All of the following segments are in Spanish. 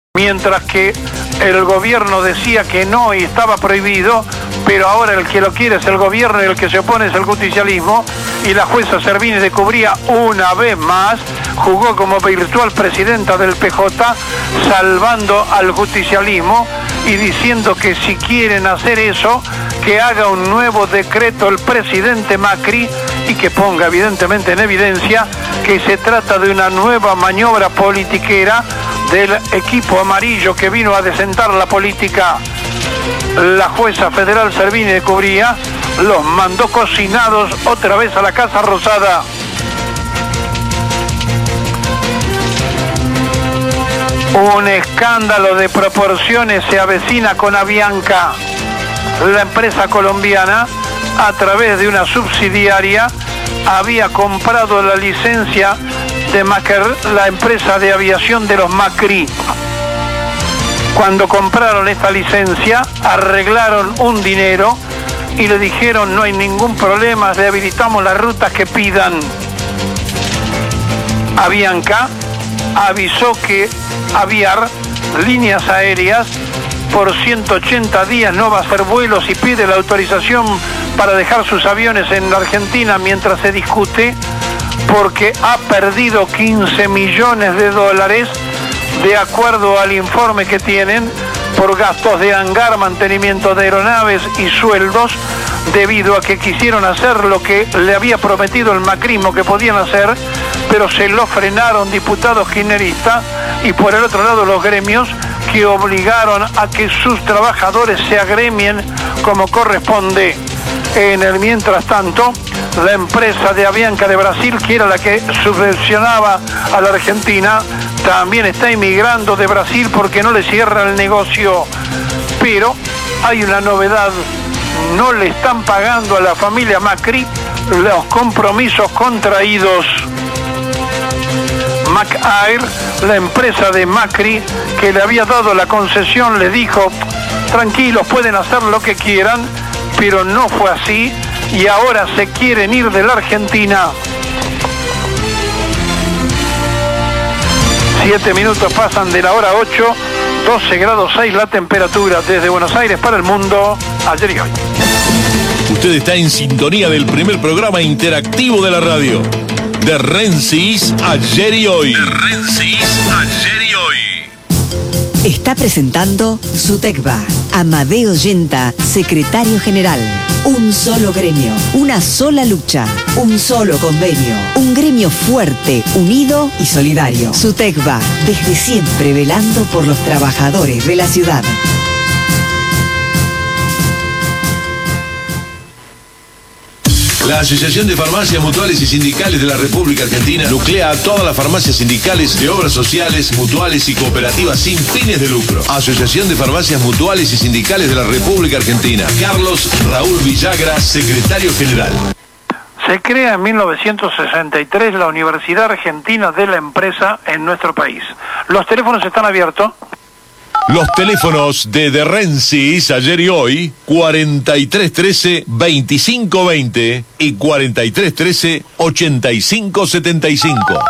Mientras que el gobierno decía que no y estaba prohibido, pero ahora el que lo quiere es el gobierno y el que se opone es el justicialismo, y la jueza Servini de Cubría una vez más jugó como virtual presidenta del PJ, salvando al justicialismo y diciendo que si quieren hacer eso, que haga un nuevo decreto el presidente Macri y que ponga evidentemente en evidencia que se trata de una nueva maniobra politiquera del equipo amarillo que vino a desentar la política. La jueza federal Servini de Cubría los mandó cocinados otra vez a la Casa Rosada. Un escándalo de proporciones se avecina con Avianca. La empresa colombiana, a través de una subsidiaria, había comprado la licencia de Macker, la empresa de aviación de los Macri. Cuando compraron esta licencia, arreglaron un dinero y le dijeron: no hay ningún problema, le habilitamos las rutas que pidan. Avianca avisó que Aviar, líneas aéreas, por 180 días no va a hacer vuelos y pide la autorización para dejar sus aviones en la Argentina mientras se discute, porque ha perdido 15 millones de dólares de acuerdo al informe que tienen por gastos de hangar, mantenimiento de aeronaves y sueldos, debido a que quisieron hacer lo que le había prometido el macrismo que podían hacer, pero se lo frenaron diputados kirchneristas y por el otro lado los gremios, que obligaron a que sus trabajadores se agremien como corresponde. En el mientras tanto, la empresa de Avianca de Brasil, que era la que subvencionaba a la Argentina, también está emigrando de Brasil porque no le cierra el negocio. Pero hay una novedad: no le están pagando a la familia Macri los compromisos contraídos. Macair, la empresa de Macri que le había dado la concesión, le dijo: tranquilos, pueden hacer lo que quieran, pero no fue así y ahora se quieren ir de la Argentina. 7 minutos pasan de la hora 8, 12 grados 6 la temperatura. Desde Buenos Aires para el mundo, ayer y hoy. Usted está en sintonía del primer programa interactivo de la radio, de Rensis Ayer y Hoy. De Rensis Ayer y Hoy. Está presentando Sutecba. Amadeo Yenta, secretario general. Un solo gremio, una sola lucha, un solo convenio. Un gremio fuerte, unido y solidario. Sutecba, desde siempre velando por los trabajadores de la ciudad. La Asociación de Farmacias Mutuales y Sindicales de la República Argentina nuclea a todas las farmacias sindicales de obras sociales, mutuales y cooperativas sin fines de lucro. Asociación de Farmacias Mutuales y Sindicales de la República Argentina. Carlos Raúl Villagra, secretario general. Se crea en 1963 la Universidad Argentina de la Empresa en nuestro país. Los teléfonos están abiertos. Los teléfonos de Rensis Ayer y Hoy, 4313-2520 y 4313-8575.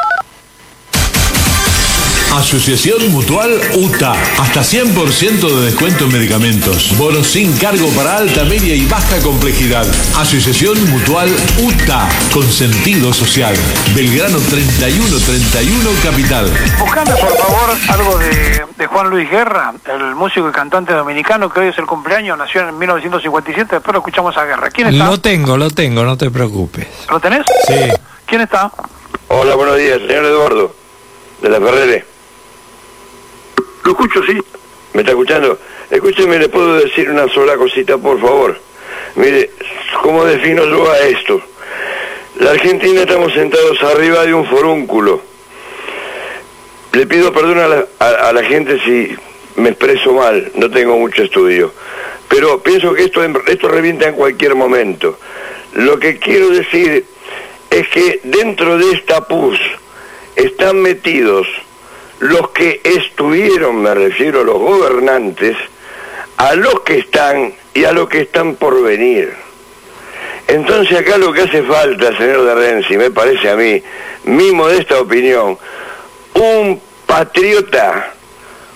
Asociación Mutual UTA. Hasta 100% de descuento en medicamentos. Bonos sin cargo para alta, media y baja complejidad. Asociación Mutual UTA. Con sentido social. Belgrano 3131 Capital. Buscame por favor algo de Juan Luis Guerra, el músico y cantante dominicano que hoy es el cumpleaños, nació en 1957, después lo escuchamos a Guerra. ¿Quién está? Lo tengo, no te preocupes. ¿Lo tenés? Sí. ¿Quién está? Hola, buenos días, señor Eduardo, de la Ferrere. Lo escucho, sí. ¿Me está escuchando? Escúcheme, ¿le puedo decir una sola cosita, por favor? Mire, ¿cómo defino yo a esto? La Argentina estamos sentados arriba de un forúnculo. Le pido perdón a la gente si me expreso mal, no tengo mucho estudio. Pero pienso que esto revienta en cualquier momento. Lo que quiero decir es que dentro de esta pus están metidos los que estuvieron, me refiero a los gobernantes, a los que están y a los que están por venir. Entonces acá lo que hace falta, señor de Renzi, me parece a mí, mi modesta opinión, un patriota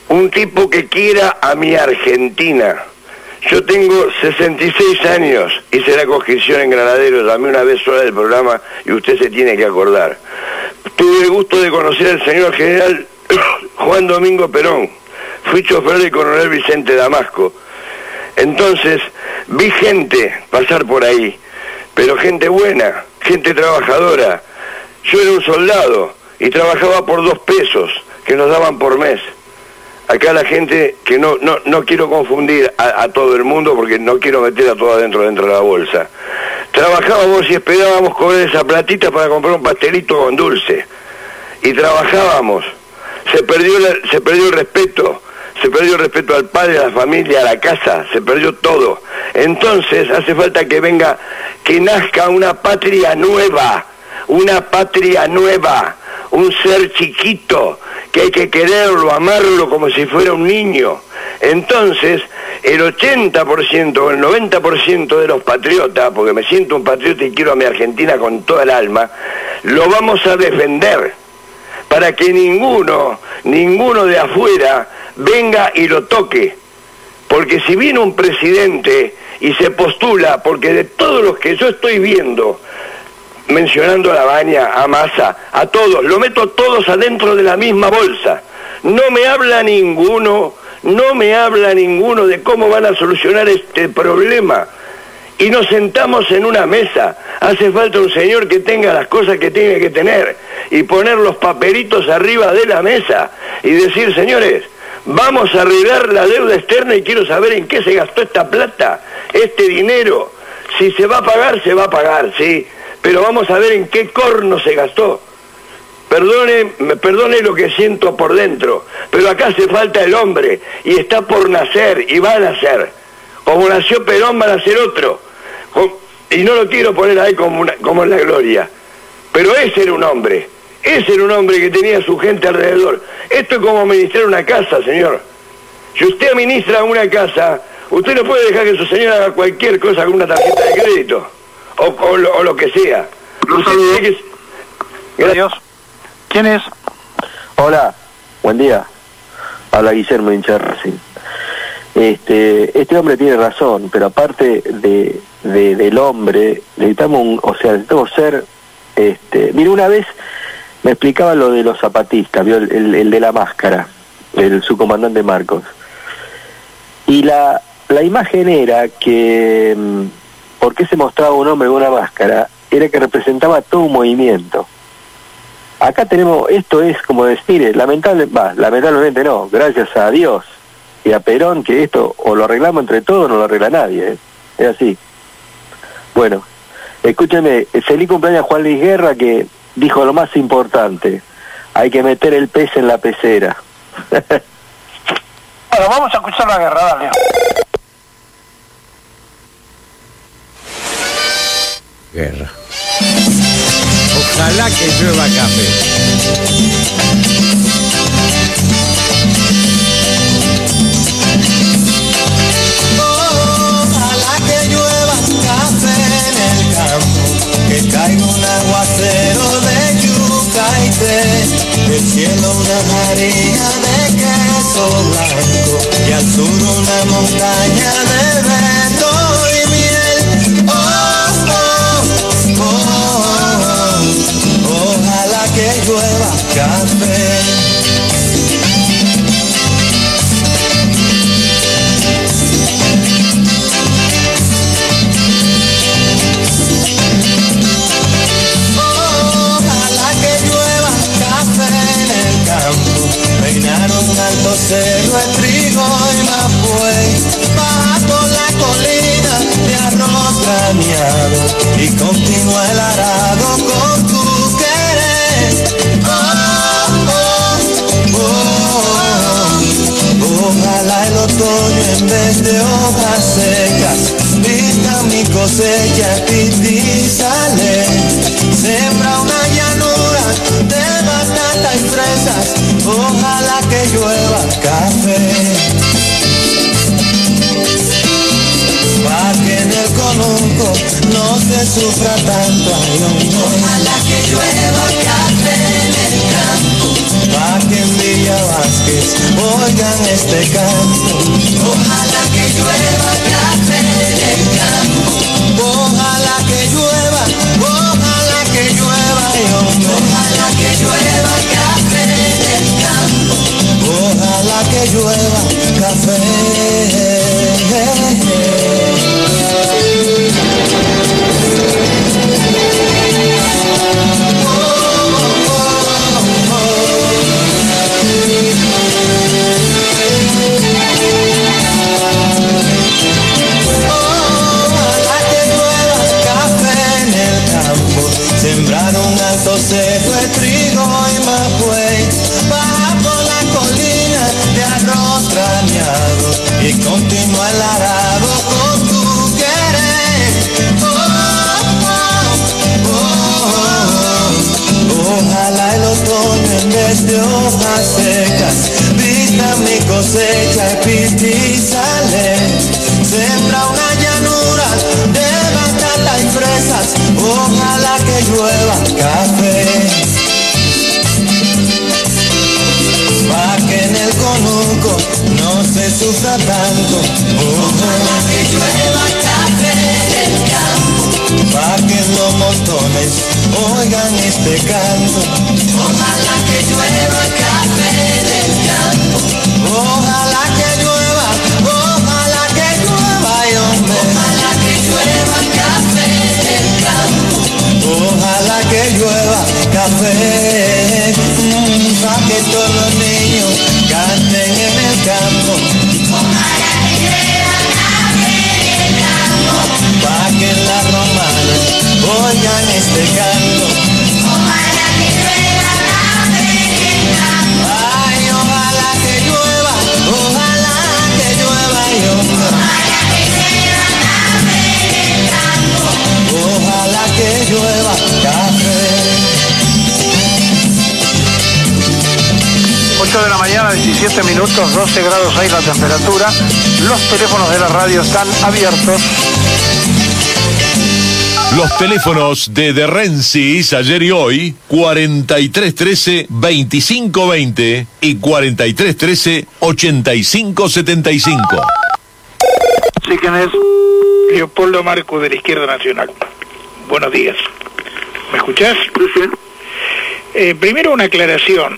un tipo que quiera a mi Argentina. Yo tengo 66 años, hice la conscripción en Granaderos, llamé una vez sola del programa y usted se tiene que acordar. Tuve el gusto de conocer al señor general Juan Domingo Perón, fui chofer del coronel Vicente Damasco. Entonces vi gente pasar por ahí, pero gente buena, gente trabajadora. Yo era un soldado y trabajaba por 2 pesos que nos daban por mes. Acá la gente, que no quiero confundir a todo el mundo porque no quiero meter a todo adentro de la bolsa. Trabajábamos y esperábamos cobrar esa platita para comprar un pastelito con dulce. Y trabajábamos. Se perdió el respeto. Se perdió el respeto al padre, a la familia, a la casa. Se perdió todo. Entonces hace falta que venga, que nazca una patria nueva. Una patria nueva. Un ser chiquito, que hay que quererlo, amarlo como si fuera un niño. Entonces, el 80% o el 90% de los patriotas, porque me siento un patriota y quiero a mi Argentina con toda el alma, lo vamos a defender, para que ninguno de afuera venga y lo toque. Porque si viene un presidente y se postula, porque de todos los que yo estoy viendo, mencionando a Labaña, a Massa, a todos, lo meto todos adentro de la misma bolsa. No me habla ninguno de cómo van a solucionar este problema. Y nos sentamos en una mesa. Hace falta un señor que tenga las cosas que tiene que tener y poner los papelitos arriba de la mesa y decir, señores, vamos a arreglar la deuda externa y quiero saber en qué se gastó esta plata, este dinero. Si se va a pagar, sí. Pero vamos a ver en qué corno se gastó. Perdone lo que siento por dentro, pero acá hace falta el hombre, y está por nacer, y va a nacer. Como nació Perón, va a nacer otro. Y no lo quiero poner ahí como en la gloria. Pero ese era un hombre que tenía su gente alrededor. Esto es como administrar una casa, señor. Si usted administra una casa, usted no puede dejar que su señora haga cualquier cosa con una tarjeta de crédito. O lo que sea. Gracias. ¿Quién es? Hola, buen día. Habla Guillermo Incharracing. Este hombre tiene razón, pero aparte del hombre, necesitamos ser... Mira, una vez me explicaba lo de los zapatistas, ¿vio? El de la máscara, el subcomandante Marcos. Y la imagen era que... ¿Por qué se mostraba un hombre con una máscara? Era que representaba todo un movimiento. Acá tenemos, esto es como decir, lamentablemente no, gracias a Dios y a Perón, que esto o lo arreglamos entre todos o no lo arregla nadie, es así. Bueno, escúcheme, feliz cumpleaños a Juan Luis Guerra, que dijo lo más importante, hay que meter el pez en la pecera. Bueno, vamos a escuchar la guerra, dale. Guerra. Ojalá que llueva café. Ojalá que llueva café en el campo, que caiga un aguacero de yuca y té, del cielo una harina de queso blanco y al sur una montaña de vento y miel. Ojalá que llueva café. Ojalá que llueva café en el campo. Peinaron alto cerro, el trigo y mapuey. Baja por la colina de arroz graneado y continúa el arado con tu querer. Ojalá el otoño en vez de hojas secas vista mi cosecha y sale. Sembra una llanura de batata y fresas. Ojalá que llueva café. Pa' que en el conuco no se sufra tanto. Ojalá que llueva café en el campo. Pa' que en Villa Vázquez oigan este canto. Ojalá que llueva café en el campo. Ojalá que llueva, y hombre. Ojalá que llueva café en el campo. Ojalá que llueva café. Sembrar un alto seco de trigo y mapuey, baja por la colina de arroz graneado y continúa el arado con tu querer. Ojalá el otoño en vez de hojas secas vista mi cosecha y pistizales. Sembra una llanura de batata y fresas, ojalá que llueva café. Pa' que en el conuco no se sufra tanto. Ojalá que llueva café del campo. Pa' que en los montones oigan este canto. Ojalá que llueva café del campo. Ojalá que llueva, y hombre. Ojalá que llueva café del campo. Ojalá que llueva café, pa' que todos los niños canten en el campo. Ojalá que llueva café del campo. Pa' que en la romana oigan este canto. Ojalá que llueva café del campo. Ay, ojalá que llueva, y hombre. Ojalá que llueva café del campo. Ojalá que llueva café. 8 de la mañana, 17 minutos, 12 grados 6 la temperatura. Los teléfonos de la radio están abiertos. Los teléfonos de Rensis ayer y hoy, 4313-2520 y 4313-8575. Sí, ¿quién es? Leopoldo Marco, de la Izquierda Nacional. Buenos días. ¿Me escuchás? Sí. Primero una aclaración.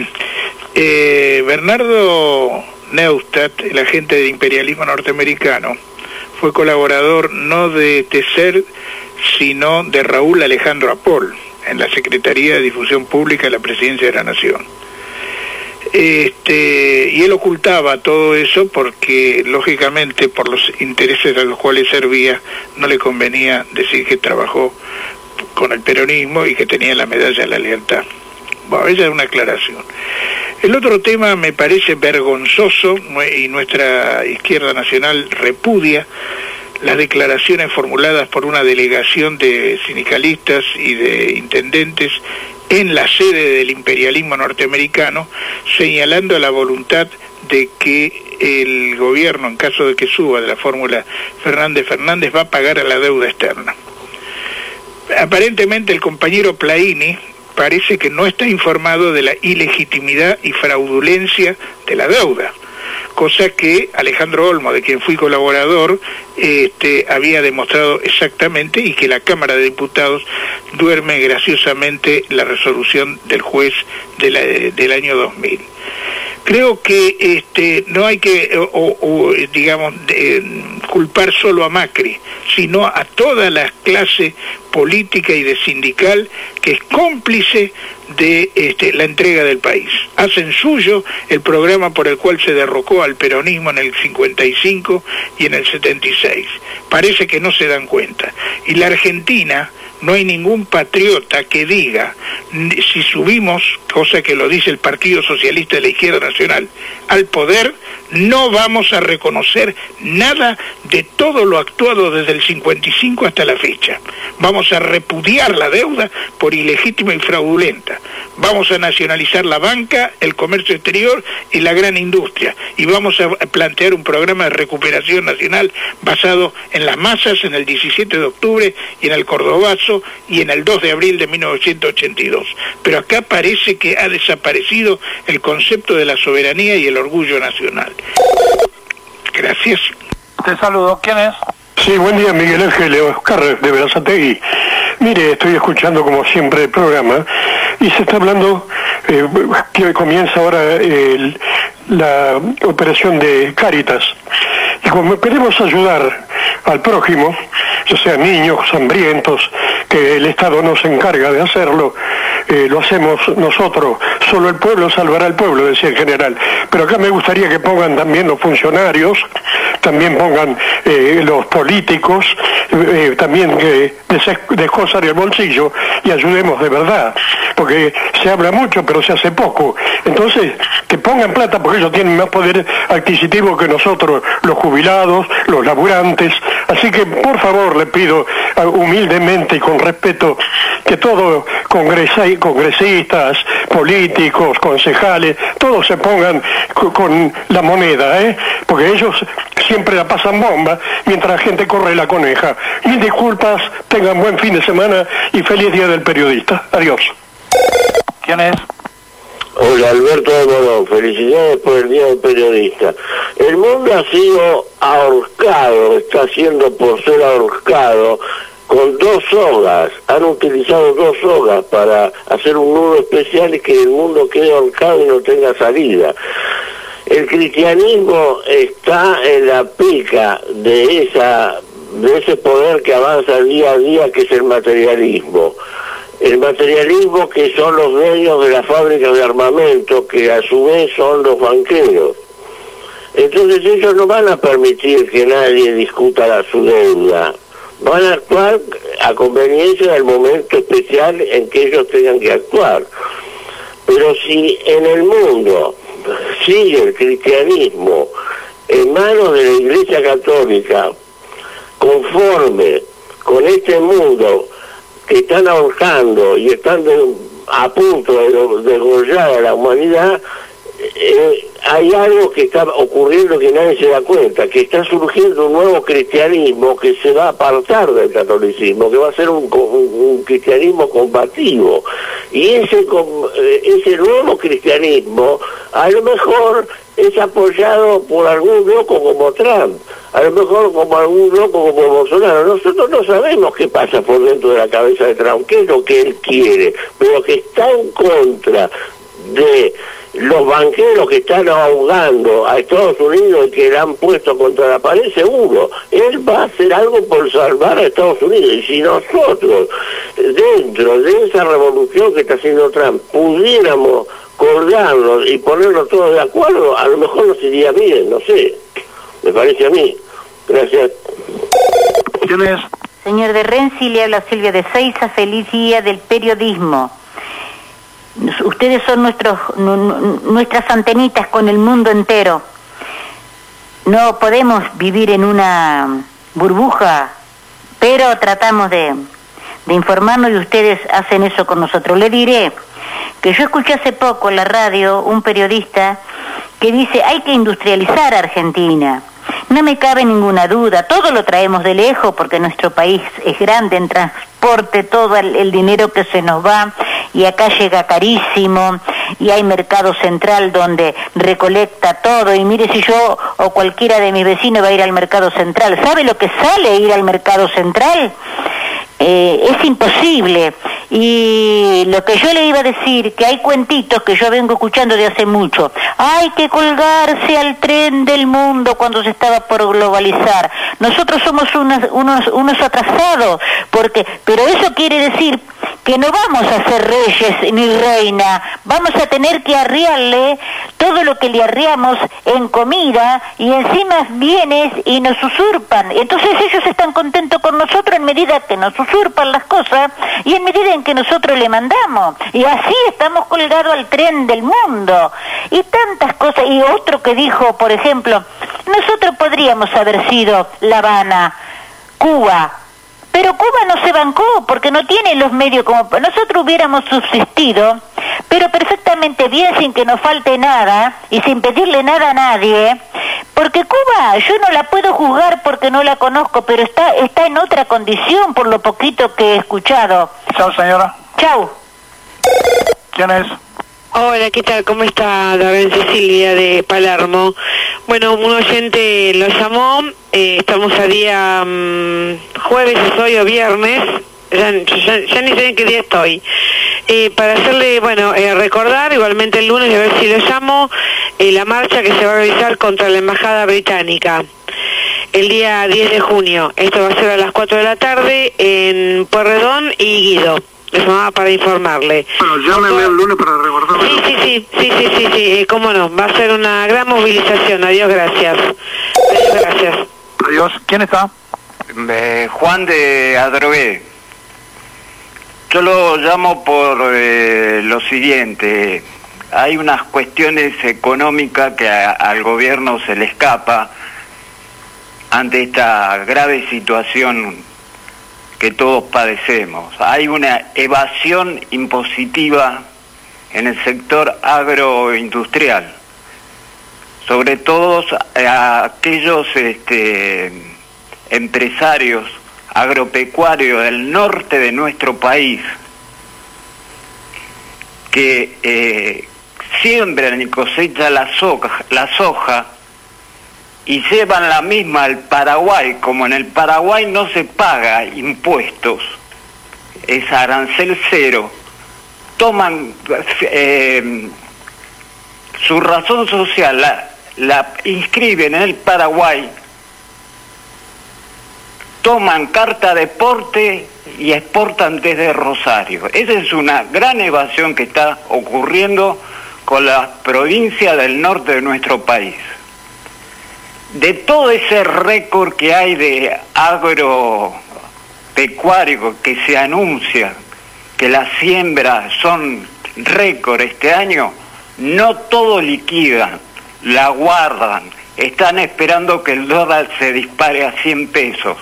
Bernardo Neustadt, el agente del imperialismo norteamericano, fue colaborador no de Tesser, sino de Raúl Alejandro Apol, en la Secretaría de Difusión Pública de la Presidencia de la Nación. Y él ocultaba todo eso porque, lógicamente, por los intereses a los cuales servía, no le convenía decir que trabajó con el peronismo y que tenía la medalla de la lealtad. Bueno, esa es una aclaración. El otro tema me parece vergonzoso, y nuestra Izquierda Nacional repudia las declaraciones formuladas por una delegación de sindicalistas y de intendentes en la sede del imperialismo norteamericano, señalando la voluntad de que el gobierno, en caso de que suba de la fórmula Fernández-Fernández, va a pagar a la deuda externa. Aparentemente el compañero Plaini parece que no está informado de la ilegitimidad y fraudulencia de la deuda, cosa que Alejandro Olmo, de quien fui colaborador, había demostrado exactamente, y que la Cámara de Diputados duerme graciosamente la resolución del juez del año 2000. Creo que no hay que, culpar solo a Macri, sino a toda la clase política y de sindical que es cómplice de la entrega del país. Hacen suyo el programa por el cual se derrocó al peronismo en el 55 y en el 76. Parece que no se dan cuenta. Y la Argentina, no hay ningún patriota que diga, si subimos, cosa que lo dice el Partido Socialista de la Izquierda Nacional, al poder, no vamos a reconocer nada de todo lo actuado desde el 55 hasta la fecha. Vamos a repudiar la deuda por ilegítima y fraudulenta. Vamos a nacionalizar la banca, el comercio exterior y la gran industria. Y vamos a plantear un programa de recuperación nacional basado en las masas, en el 17 de octubre y en el Cordobazo y en el 2 de abril de 1982. Pero acá parece que ha desaparecido el concepto de la soberanía y el orgullo nacional. Gracias. Te saludo. ¿Quién es? Sí, buen día, Miguel Ángel Oscar de Berazategui. Mire, estoy escuchando como siempre el programa y se está hablando que comienza ahora la operación de Cáritas. Y como queremos ayudar al prójimo, ya sean niños, hambrientos, que el Estado no se encarga de hacerlo, lo hacemos nosotros, solo el pueblo salvará al pueblo, decía el general. Pero acá me gustaría que pongan también los funcionarios, también pongan los políticos, también que descosan el bolsillo y ayudemos de verdad, porque se habla mucho pero se hace poco. Entonces, que pongan plata porque ellos tienen más poder adquisitivo que nosotros, los jubilados, los laburantes. Así que, por favor, le pido humildemente y con respeto que todos congresistas, políticos, concejales, todos se pongan con la moneda, porque ellos siempre la pasan bomba mientras la gente corre la coneja. Mil disculpas, tengan buen fin de semana y feliz Día del Periodista. Adiós. ¿Quién es? Hola, Alberto de Morón, felicidades por el Día del Periodista. El mundo ha sido ahorcado, está siendo por ser ahorcado con 2 sogas. Han utilizado 2 sogas para hacer un nudo especial y que el mundo quede ahorcado y no tenga salida. El cristianismo está en la pica de ese poder que avanza día a día, que es el materialismo. El materialismo que son los dueños de las fábricas de armamento, que a su vez son los banqueros. Entonces ellos no van a permitir que nadie discuta su deuda. Van a actuar a conveniencia del momento especial en que ellos tengan que actuar. Pero si en el mundo sigue el cristianismo en manos de la Iglesia Católica, conforme con este mundo que están ahorcando y están a punto de degollar a la humanidad, hay algo que está ocurriendo que nadie se da cuenta, que está surgiendo un nuevo cristianismo que se va a apartar del catolicismo, que va a ser un cristianismo combativo. Y ese nuevo cristianismo a lo mejor es apoyado por algún loco como Trump, a lo mejor como algún loco como Bolsonaro. Nosotros no sabemos qué pasa por dentro de la cabeza de Trump, qué es lo que él quiere, pero que está en contra de los banqueros que están ahogando a Estados Unidos y que le han puesto contra la pared, seguro. Él va a hacer algo por salvar a Estados Unidos. Y si nosotros, dentro de esa revolución que está haciendo Trump, pudiéramos colgarnos y ponernos todos de acuerdo, a lo mejor nos iría bien, no sé. Me parece a mí. Gracias. ¿Quién es? Señor de Renzi, le habla Silvia de Seiza. Feliz Día del Periodismo. Ustedes son nuestras antenitas con el mundo entero. No podemos vivir en una burbuja, pero tratamos de informarnos y ustedes hacen eso con nosotros. Le diré que yo escuché hace poco en la radio un periodista que dice: hay que industrializar a Argentina. No me cabe ninguna duda, todo lo traemos de lejos porque nuestro país es grande en transporte, todo el dinero que se nos va y acá llega carísimo y hay mercado central donde recolecta todo. Y mire, si yo o cualquiera de mis vecinos va a ir al mercado central, ¿sabe lo que sale ir al mercado central? Es imposible. Y lo que yo le iba a decir, que hay cuentitos que yo vengo escuchando de hace mucho. Hay que colgarse al tren del mundo cuando se estaba por globalizar. nosotros somos unos atrasados, pero eso quiere decir que no vamos a ser reyes ni reina, vamos a tener que arriarle todo lo que le arriamos en comida y encima bienes y nos usurpan. Entonces ellos están contentos con nosotros en medida que nos usurpan las cosas y en medida en que nosotros le mandamos. Y así estamos colgados al tren del mundo. Y tantas cosas. Y otro que dijo, por ejemplo, nosotros podríamos haber sido La Habana, Cuba, pero Cuba no se bancó porque no tiene los medios como... Nosotros hubiéramos subsistido, pero perfectamente bien, sin que nos falte nada y sin pedirle nada a nadie, porque Cuba yo no la puedo juzgar porque no la conozco, pero está en otra condición por lo poquito que he escuchado. Chao, señora. Chau. ¿Quién es? Hola, ¿qué tal? ¿Cómo está? David Cecilia de Palermo. Bueno, un oyente lo llamó, estamos a día jueves es hoy o viernes, ya ni sé en qué día estoy, para hacerle, recordar igualmente el lunes, a ver si lo llamo, la marcha que se va a realizar contra la Embajada Británica el día 10 de junio. Esto va a ser a las 4 de la tarde en Pueyrredón y Guido. Les llamaba para informarle. Bueno, llámeme el lunes para recordarlo. Sí, cómo no. Va a ser una gran movilización. Adiós, gracias. Adiós, gracias. Adiós. ¿Quién está? Juan de Adrogué. Yo lo llamo por lo siguiente. Hay unas cuestiones económicas que al gobierno se le escapa ante esta grave situación que todos padecemos. Hay una evasión impositiva en el sector agroindustrial, sobre todo a aquellos empresarios agropecuarios del norte de nuestro país que siembran y cosechan la soja y llevan la misma al Paraguay. Como en el Paraguay no se paga impuestos, es arancel cero, toman su razón social, la inscriben en el Paraguay, toman carta de porte y exportan desde Rosario. Esa es una gran evasión que está ocurriendo con la provincia del norte de nuestro país. De todo ese récord que hay de agropecuario que se anuncia que las siembras son récord este año, no todo liquidan, la guardan, están esperando que el dólar se dispare a 100 pesos.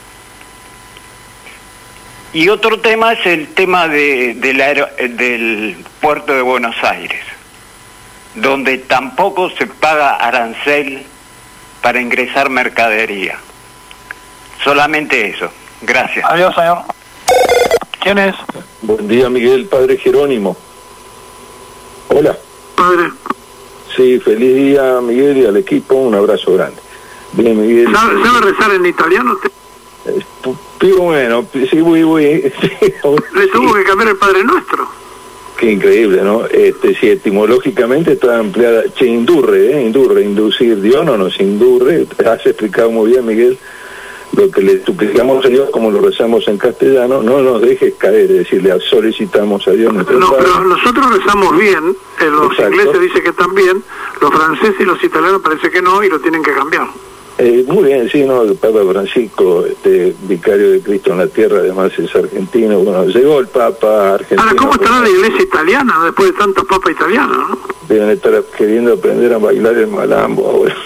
Y otro tema es el tema del puerto de Buenos Aires, donde tampoco se paga arancel para ingresar mercadería. Solamente eso. Gracias. Adiós, señor. ¿Quién es? Buen día, Miguel, padre Jerónimo. Hola. Padre. Sí, feliz día, Miguel, y al equipo, un abrazo grande. Bien, Miguel. ¿Sabe rezar en italiano? Più bueno, sí, muy. Le tuvo que cambiar el Padre Nuestro. Qué increíble, ¿no? Sí, etimológicamente está empleada, inducir, Dios no nos indurre. Has explicado muy bien, Miguel, lo que le suplicamos a Dios, como lo rezamos en castellano, no nos dejes caer, es decir, le solicitamos a Dios nuestro Padre. Pero nosotros rezamos bien, los ingleses dicen que también, los franceses y los italianos parece que no, y lo tienen que cambiar. Muy bien, sí, no, el Papa Francisco, vicario de Cristo en la tierra, además es argentino. Bueno, llegó el Papa argentino. Ahora, ¿cómo estará la iglesia italiana después de tantos papas italianos, no? Deben estar queriendo aprender a bailar el malambo ahora.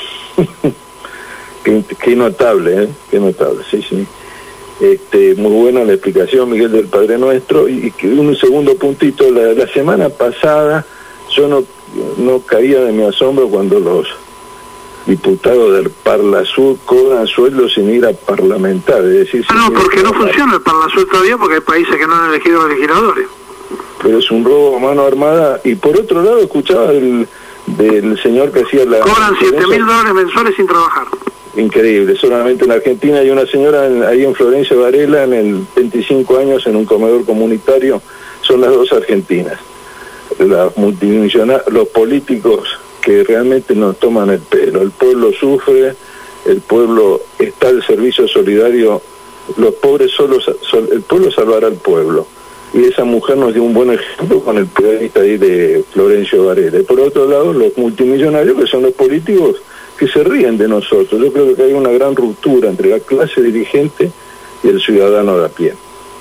Qué notable, qué notable, sí. Muy buena la explicación, Miguel, del Padre Nuestro. Y un segundo puntito, la semana pasada yo no caía de mi asombro cuando los diputados del Parlasur cobran sueldos sin ir a parlamentar, es decir... porque no funciona el Parlasur todavía, porque hay países que no han elegido legisladores. Pero es un robo a mano armada. Y por otro lado, escuchaba del señor que hacía la... Cobran $7.000 mensuales sin trabajar. Increíble. Solamente en la Argentina hay una señora ahí en Florencia Varela, en el 25 años, en un comedor comunitario. Son las dos argentinas. Las multimillonarias, los políticos que realmente nos toman el pelo. El pueblo sufre, el pueblo está al servicio solidario, los pobres el pueblo salvará al pueblo. Y esa mujer nos dio un buen ejemplo con el periodista ahí de Florencio Varela. Y por otro lado, los multimillonarios, que son los políticos que se ríen de nosotros. Yo creo que hay una gran ruptura entre la clase dirigente y el ciudadano de a pie.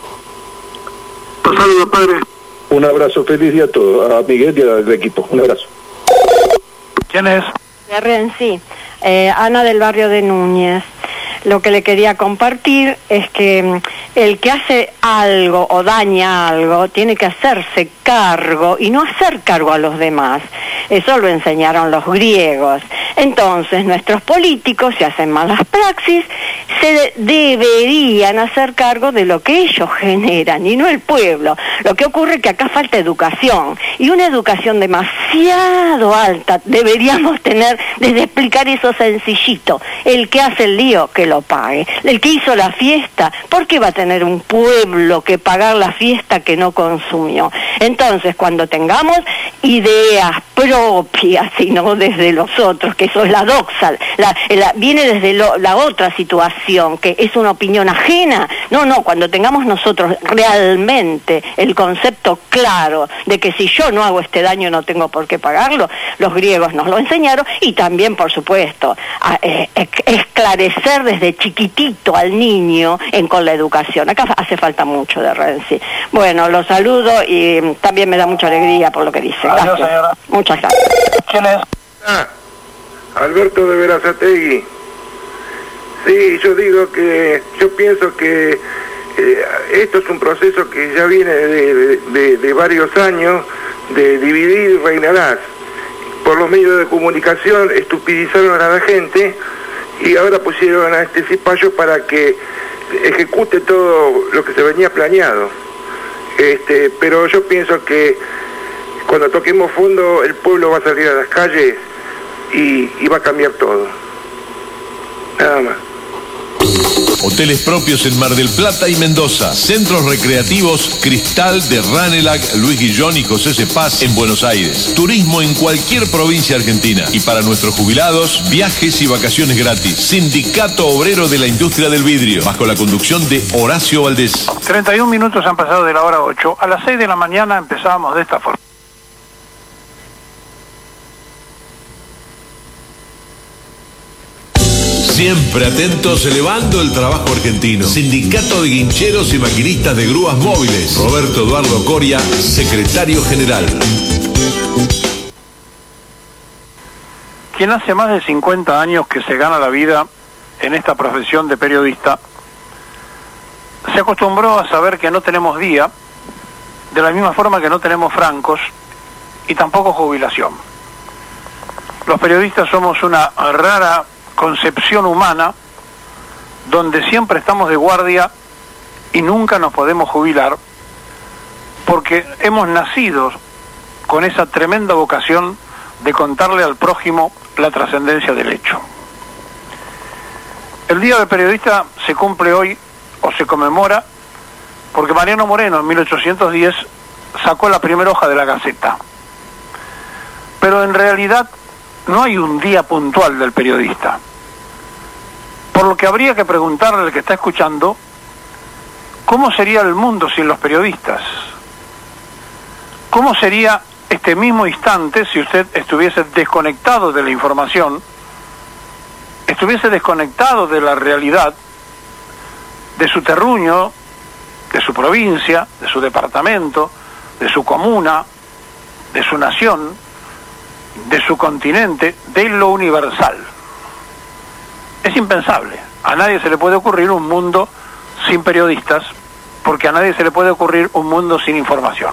Saludos, padre. Un abrazo, feliz día a todos, a Miguel y al equipo. Un abrazo. ¿Quién es? De Renzi, Ana del barrio de Núñez. Lo que le quería compartir es que el que hace algo o daña algo tiene que hacerse cargo y no hacer cargo a los demás. Eso lo enseñaron los griegos. Entonces nuestros políticos, si hacen malas praxis, se deberían hacer cargo de lo que ellos generan y no el pueblo. Lo que ocurre es que acá falta educación, y una educación demasiado alta deberíamos tener desde explicar eso sencillito. El que hace el lío, que lo pague. El que hizo la fiesta, ¿por qué va a tener un pueblo que pagar la fiesta que no consumió? Entonces, cuando tengamos ideas propias y no desde los otros, que eso es la doxa, viene desde la otra situación, que es una opinión ajena. No, cuando tengamos nosotros realmente el concepto claro de que si yo no hago este daño no tengo por qué pagarlo, los griegos nos lo enseñaron, y también, por supuesto, esclarecer desde chiquitito al niño con la educación. Acá hace falta mucho de Renzi. Bueno, los saludo y también me da mucha alegría por lo que dice. Gracias. Adiós, señora. Muchas gracias. ¿Quién es? Alberto de Berazategui. Sí, yo pienso que esto es un proceso que ya viene de varios años, de dividir y reinarás. Por los medios de comunicación estupidizaron a la gente y ahora pusieron a este cipayo para que ejecute todo lo que se venía planeado. Pero yo pienso que cuando toquemos fondo el pueblo va a salir a las calles y va a cambiar todo. Nada más. Hoteles propios en Mar del Plata y Mendoza. Centros recreativos Cristal de Ranelagh, Luis Guillón y José Cepaz en Buenos Aires. Turismo en cualquier provincia argentina. Y para nuestros jubilados, viajes y vacaciones gratis. Sindicato Obrero de la Industria del Vidrio, bajo la conducción de Horacio Valdés. 31 minutos han pasado de la hora 8. A las 6 de la mañana empezábamos de esta forma. Siempre atentos, elevando el trabajo argentino. Sindicato de Guincheros y Maquinistas de Grúas Móviles. Roberto Eduardo Coria, secretario general. Quien hace más de 50 años que se gana la vida en esta profesión de periodista, se acostumbró a saber que no tenemos día, de la misma forma que no tenemos francos y tampoco jubilación. Los periodistas somos una rara concepción humana donde siempre estamos de guardia y nunca nos podemos jubilar, porque hemos nacido con esa tremenda vocación de contarle al prójimo la trascendencia del hecho. El Día del Periodista se cumple hoy, o se conmemora, porque Mariano Moreno en 1810 sacó la primera hoja de la Gaceta. Pero en realidad no hay un día puntual del periodista. Por lo que habría que preguntarle al que está escuchando, ¿cómo sería el mundo sin los periodistas? ¿Cómo sería este mismo instante si usted estuviese desconectado de la información, estuviese desconectado de la realidad, de su terruño, de su provincia, de su departamento, de su comuna, de su nación, de su continente, de lo universal? Es impensable. A nadie se le puede ocurrir un mundo sin periodistas, porque a nadie se le puede ocurrir un mundo sin información.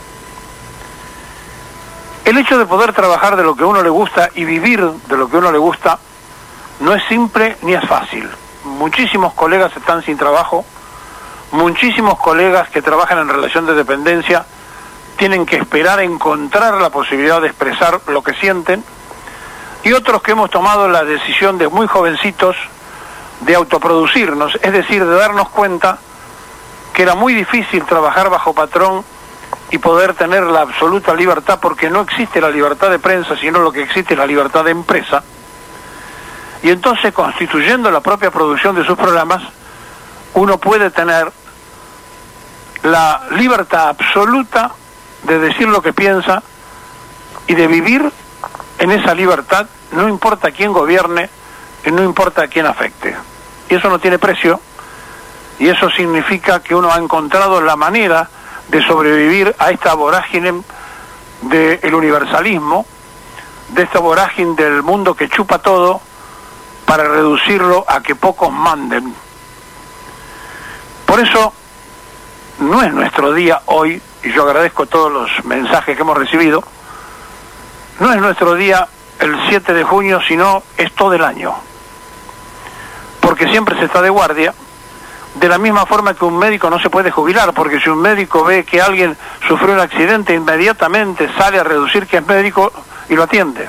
El hecho de poder trabajar de lo que a uno le gusta y vivir de lo que a uno le gusta no es simple ni es fácil. Muchísimos colegas están sin trabajo, muchísimos colegas que trabajan en relación de dependencia tienen que esperar a encontrar la posibilidad de expresar lo que sienten, y otros que hemos tomado la decisión de muy jovencitos de autoproducirnos, es decir, de darnos cuenta que era muy difícil trabajar bajo patrón y poder tener la absoluta libertad, porque no existe la libertad de prensa, sino lo que existe es la libertad de empresa. Y entonces, constituyendo la propia producción de sus programas, uno puede tener la libertad absoluta de decir lo que piensa y de vivir en esa libertad, no importa quién gobierne y no importa quién afecte. Y eso no tiene precio, y eso significa que uno ha encontrado la manera de sobrevivir a esta vorágine del universalismo, de esta vorágine del mundo que chupa todo para reducirlo a que pocos manden. Por eso no es nuestro día hoy, y yo agradezco todos los mensajes que hemos recibido, no es nuestro día el 7 de junio, sino es todo el año. Porque siempre se está de guardia, de la misma forma que un médico no se puede jubilar, porque si un médico ve que alguien sufrió un accidente, inmediatamente sale a reducir que es médico y lo atiende.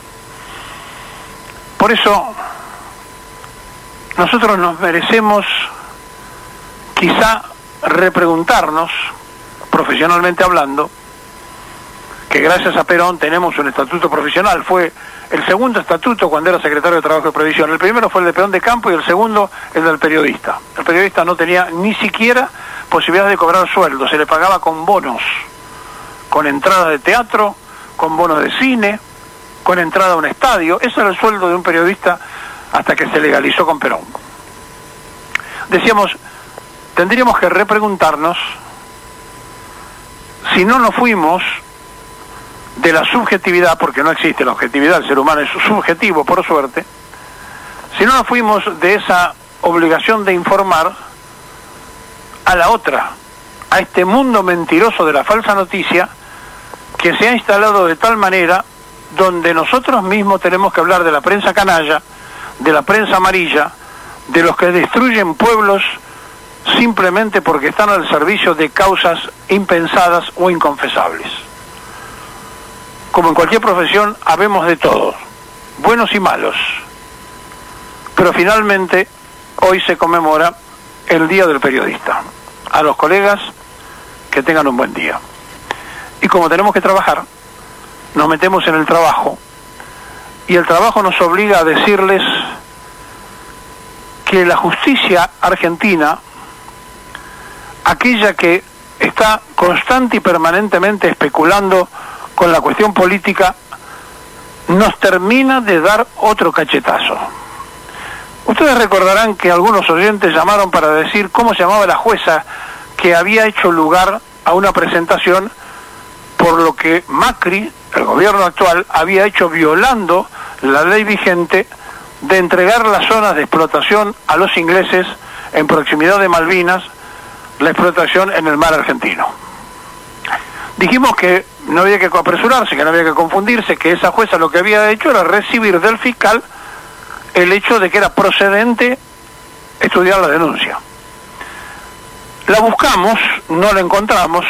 Por eso, nosotros nos merecemos quizá repreguntarnos, profesionalmente hablando, que gracias a Perón tenemos un estatuto profesional. Fue el segundo estatuto cuando era secretario de Trabajo y Previsión. El primero fue el de peón de campo y el segundo el del periodista. El periodista no tenía ni siquiera posibilidad de cobrar sueldo, se le pagaba con bonos, con entrada de teatro, con bonos de cine, con entrada a un estadio. Ese era el sueldo de un periodista hasta que se legalizó con Perón. Decíamos, tendríamos que repreguntarnos si no nos fuimos de la subjetividad, porque no existe la objetividad, el ser humano es subjetivo por suerte, si no nos fuimos de esa obligación de informar a la otra, a este mundo mentiroso de la falsa noticia que se ha instalado de tal manera donde nosotros mismos tenemos que hablar de la prensa canalla, de la prensa amarilla, de los que destruyen pueblos simplemente porque están al servicio de causas impensadas o inconfesables. Como en cualquier profesión, habemos de todos, buenos y malos. Pero finalmente, hoy se conmemora el Día del Periodista. A los colegas, que tengan un buen día. Y como tenemos que trabajar, nos metemos en el trabajo. Y el trabajo nos obliga a decirles que la justicia argentina, aquella que está constante y permanentemente especulando con la cuestión política, nos termina de dar otro cachetazo. Ustedes recordarán que algunos oyentes llamaron para decir cómo se llamaba la jueza que había hecho lugar a una presentación por lo que Macri, el gobierno actual, había hecho violando la ley vigente de entregar las zonas de explotación a los ingleses en proximidad de Malvinas, la explotación en el mar argentino. Dijimos que no había que apresurarse, que no había que confundirse, que esa jueza lo que había hecho era recibir del fiscal el hecho de que era procedente estudiar la denuncia. La buscamos, no la encontramos,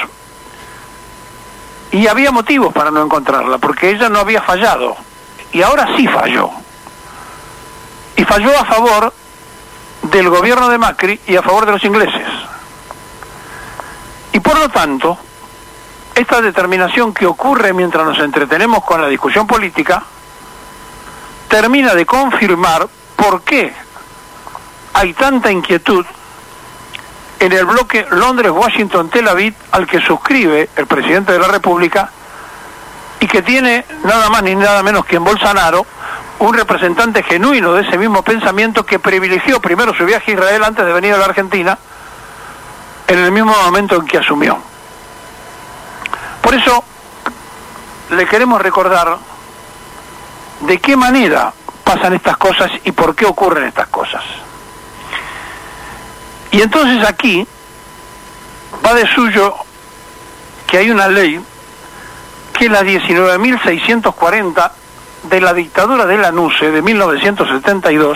y había motivos para no encontrarla, porque ella no había fallado, y ahora sí falló. Y falló a favor del gobierno de Macri y a favor de los ingleses. Y por lo tanto, esta determinación que ocurre mientras nos entretenemos con la discusión política, termina de confirmar por qué hay tanta inquietud en el bloque Londres-Washington-Tel Aviv al que suscribe el presidente de la República y que tiene nada más ni nada menos que en Bolsonaro un representante genuino de ese mismo pensamiento que privilegió primero su viaje a Israel antes de venir a la Argentina en el mismo momento en que asumió. Por eso le queremos recordar de qué manera pasan estas cosas y por qué ocurren estas cosas. Y entonces aquí va de suyo que hay una ley que es la 19.640 de la dictadura de Lanusse de 1972,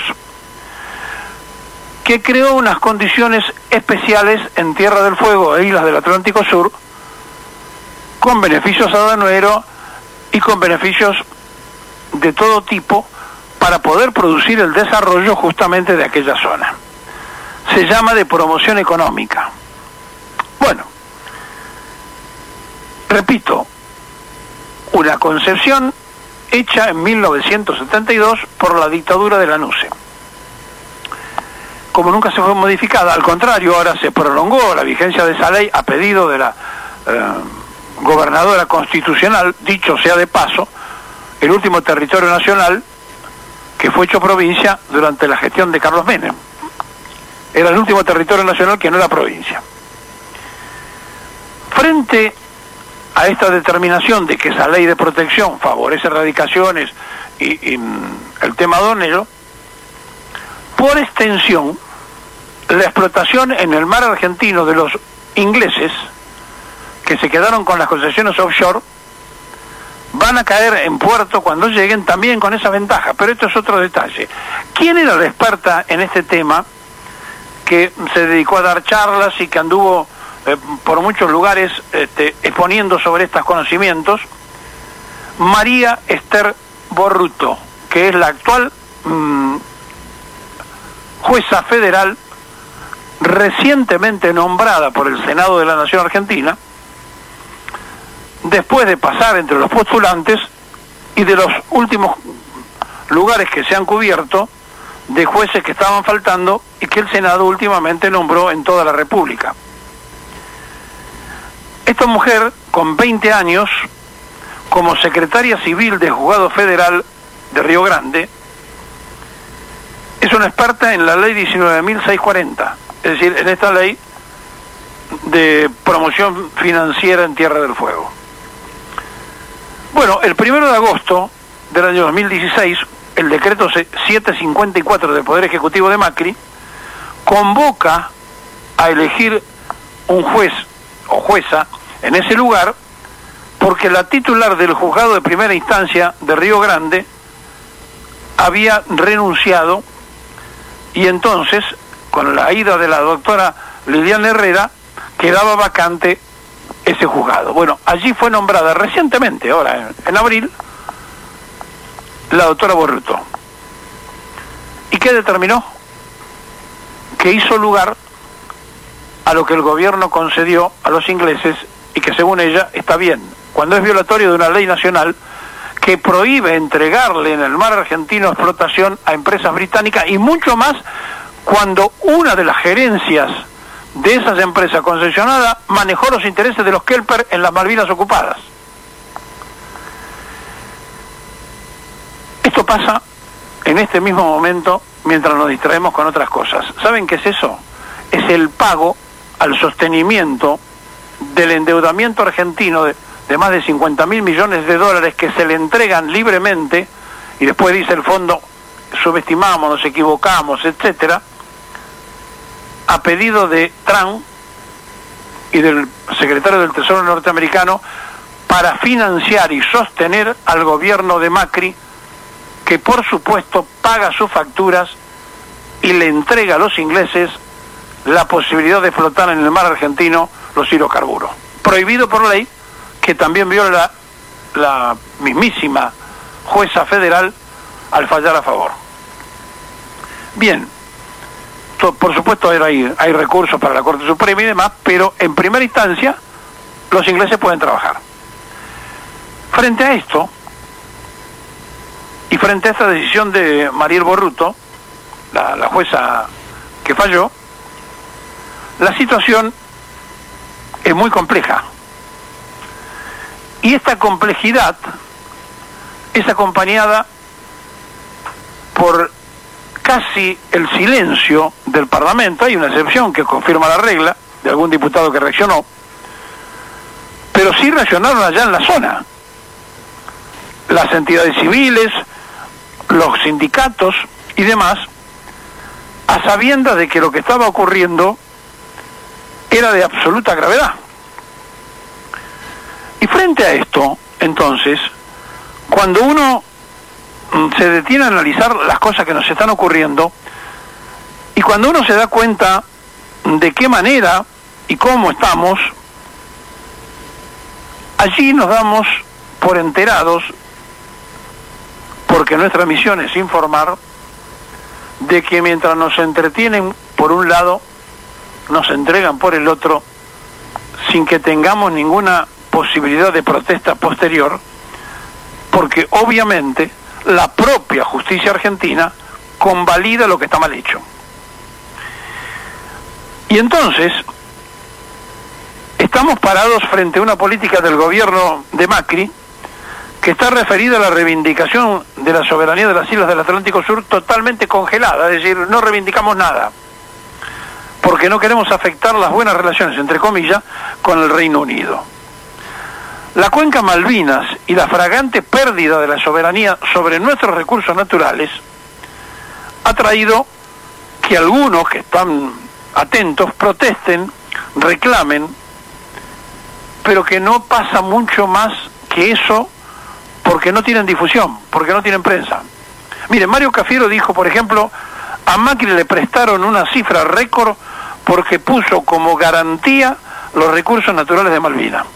que creó unas condiciones especiales en Tierra del Fuego e islas del Atlántico Sur, con beneficios aduaneros y con beneficios de todo tipo para poder producir el desarrollo justamente de aquella zona. Se llama de promoción económica. Bueno, repito, una concepción hecha en 1972 por la dictadura de Lanusse. Como nunca se fue modificada, al contrario, ahora se prolongó la vigencia de esa ley a pedido de la gobernadora constitucional, dicho sea de paso, el último territorio nacional que fue hecho provincia durante la gestión de Carlos Menem. Era el último territorio nacional que no era provincia. Frente a esta determinación de que esa ley de protección favorece erradicaciones y el tema aduanero, por extensión, la explotación en el mar argentino de los ingleses, que se quedaron con las concesiones offshore, van a caer en puerto cuando lleguen también con esa ventaja. Pero esto es otro detalle. ¿Quién era la experta en este tema que se dedicó a dar charlas y que anduvo por muchos lugares exponiendo sobre estos conocimientos? María Esther Borruto, que es la actual jueza federal recientemente nombrada por el Senado de la Nación Argentina, después de pasar entre los postulantes y de los últimos lugares que se han cubierto de jueces que estaban faltando y que el Senado últimamente nombró en toda la República. Esta mujer, con 20 años, como secretaria civil del Juzgado Federal de Río Grande, es una experta en la ley 19.640, es decir, en esta ley de promoción financiera en Tierra del Fuego. Bueno, el 1 de agosto del año 2016, el decreto 754 del Poder Ejecutivo de Macri convoca a elegir un juez o jueza en ese lugar, porque la titular del juzgado de primera instancia de Río Grande había renunciado, y entonces, con la ida de la doctora Liliana Herrera, quedaba vacante ese juzgado. Bueno, allí fue nombrada recientemente, ahora en abril, la doctora Borruto. ¿Y qué determinó? Que hizo lugar a lo que el gobierno concedió a los ingleses y que según ella está bien, cuando es violatorio de una ley nacional que prohíbe entregarle en el mar argentino explotación a empresas británicas, y mucho más cuando una de las gerencias de esas empresas concesionadas manejó los intereses de los Kelper en las Malvinas ocupadas. Esto pasa en este mismo momento mientras nos distraemos con otras cosas. ¿Saben qué es eso? Es el pago al sostenimiento del endeudamiento argentino de más de 50.000 millones de dólares que se le entregan libremente, y después dice el fondo, subestimamos, nos equivocamos, etcétera, a pedido de Trump y del secretario del Tesoro norteamericano, para financiar y sostener al gobierno de Macri, que por supuesto paga sus facturas y le entrega a los ingleses la posibilidad de flotar en el mar argentino los hidrocarburos. Prohibido por ley, que también viola la mismísima jueza federal al fallar a favor. Bien, por supuesto hay recursos para la Corte Suprema y demás, pero en primera instancia los ingleses pueden trabajar. Frente a esto, y frente a esta decisión de Mariel Borruto, la jueza que falló, la situación es muy compleja. Y esta complejidad es acompañada por casi el silencio del Parlamento. Hay una excepción que confirma la regla, de algún diputado que reaccionó, pero sí reaccionaron allá en la zona. Las entidades civiles, los sindicatos y demás, a sabiendas de que lo que estaba ocurriendo era de absoluta gravedad. Y frente a esto, entonces, cuando uno se detiene a analizar las cosas que nos están ocurriendo, y cuando uno se da cuenta de qué manera y cómo estamos, allí nos damos por enterados, porque nuestra misión es informar, de que mientras nos entretienen por un lado, nos entregan por el otro, sin que tengamos ninguna posibilidad de protesta posterior, porque obviamente la propia justicia argentina convalida lo que está mal hecho. Y entonces estamos parados frente a una política del gobierno de Macri que está referida a la reivindicación de la soberanía de las islas del Atlántico Sur totalmente congelada, es decir, no reivindicamos nada, porque no queremos afectar las buenas relaciones, entre comillas, con el Reino Unido. La cuenca Malvinas y la flagrante pérdida de la soberanía sobre nuestros recursos naturales ha traído que algunos que están atentos protesten, reclamen, pero que no pasa mucho más que eso, porque no tienen difusión, porque no tienen prensa. Miren, Mario Cafiero dijo, por ejemplo, a Macri le prestaron una cifra récord porque puso como garantía los recursos naturales de Malvinas.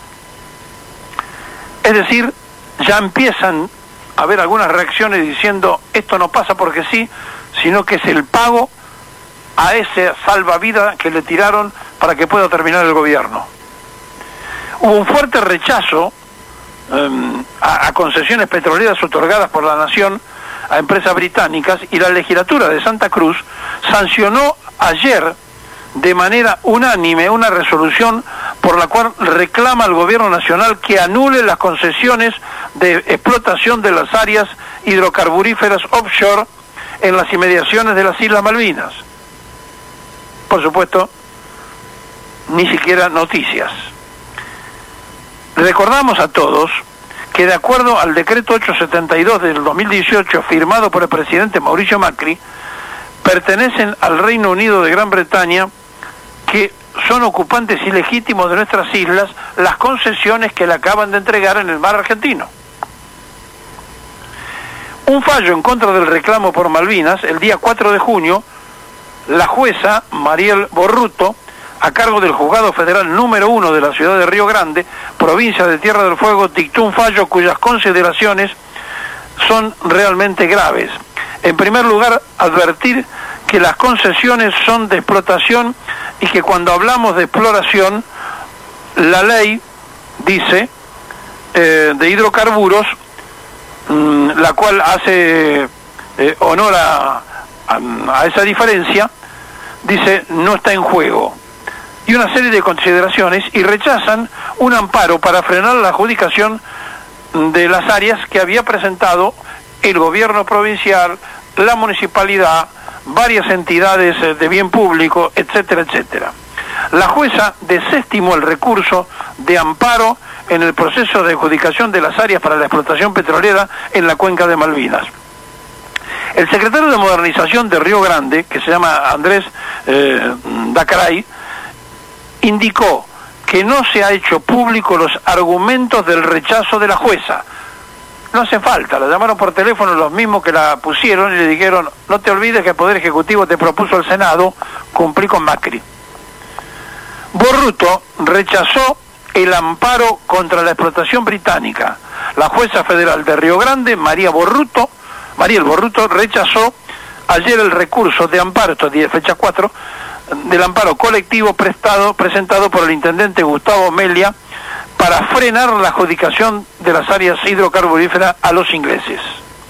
Es decir, ya empiezan a haber algunas reacciones diciendo esto no pasa porque sí, sino que es el pago a ese salvavidas que le tiraron para que pueda terminar el gobierno. Hubo un fuerte rechazo a concesiones petroleras otorgadas por la nación a empresas británicas, y la legislatura de Santa Cruz sancionó ayer de manera unánime una resolución por la cual reclama al gobierno nacional que anule las concesiones de explotación de las áreas hidrocarburíferas offshore en las inmediaciones de las Islas Malvinas. Por supuesto, ni siquiera noticias. Recordamos a todos que de acuerdo al decreto 872 del 2018 firmado por el presidente Mauricio Macri, pertenecen al Reino Unido de Gran Bretaña, que son ocupantes ilegítimos de nuestras islas, las concesiones que le acaban de entregar en el mar argentino. Un fallo en contra del reclamo por Malvinas, el día 4 de junio, la jueza Mariel Borruto, a cargo del Juzgado Federal número 1 de la ciudad de Río Grande, provincia de Tierra del Fuego, dictó un fallo cuyas consideraciones son realmente graves. En primer lugar, advertir que las concesiones son de explotación y que cuando hablamos de exploración, la ley dice de hidrocarburos, la cual hace honor a esa diferencia, dice no está en juego, y una serie de consideraciones, y rechazan un amparo para frenar la adjudicación de las áreas que había presentado el gobierno provincial, la municipalidad, varias entidades de bien público, etcétera, etcétera. La jueza desestimó el recurso de amparo en el proceso de adjudicación de las áreas para la explotación petrolera en la cuenca de Malvinas. El secretario de Modernización de Río Grande, que se llama Andrés Dacaray, indicó que no se ha hecho público los argumentos del rechazo de la jueza. No hace falta, la llamaron por teléfono los mismos que la pusieron y le dijeron, no te olvides que el Poder Ejecutivo te propuso el Senado, cumplí con Macri. Borruto rechazó el amparo contra la explotación británica. La jueza federal de Río Grande, Mariel Borruto, rechazó ayer el recurso de amparo, esto es fecha 4, del amparo colectivo presentado por el intendente Gustavo Melia para frenar la adjudicación de las áreas hidrocarburíferas a los ingleses.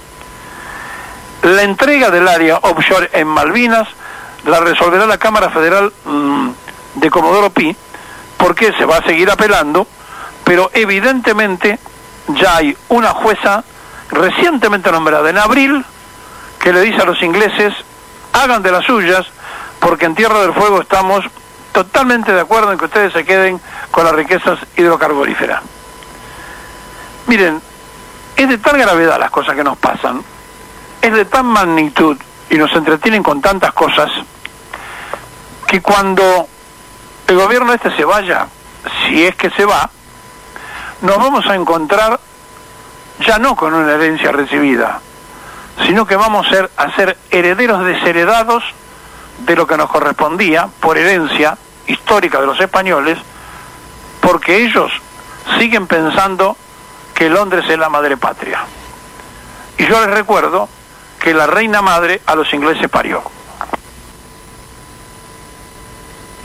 La entrega del área offshore en Malvinas la resolverá la Cámara Federal de Comodoro Pi, porque se va a seguir apelando, pero evidentemente ya hay una jueza recientemente nombrada en abril que le dice a los ingleses, hagan de las suyas, porque en Tierra del Fuego estamos totalmente de acuerdo en que ustedes se queden con las riquezas hidrocarburíferas. Miren, es de tal gravedad las cosas que nos pasan, es de tan magnitud y nos entretienen con tantas cosas, que cuando el gobierno este se vaya, si es que se va, nos vamos a encontrar ya no con una herencia recibida, sino que vamos a ser herederos desheredados de lo que nos correspondía por herencia histórica de los españoles, porque ellos siguen pensando que Londres es la madre patria. Y yo les recuerdo que la reina madre a los ingleses parió.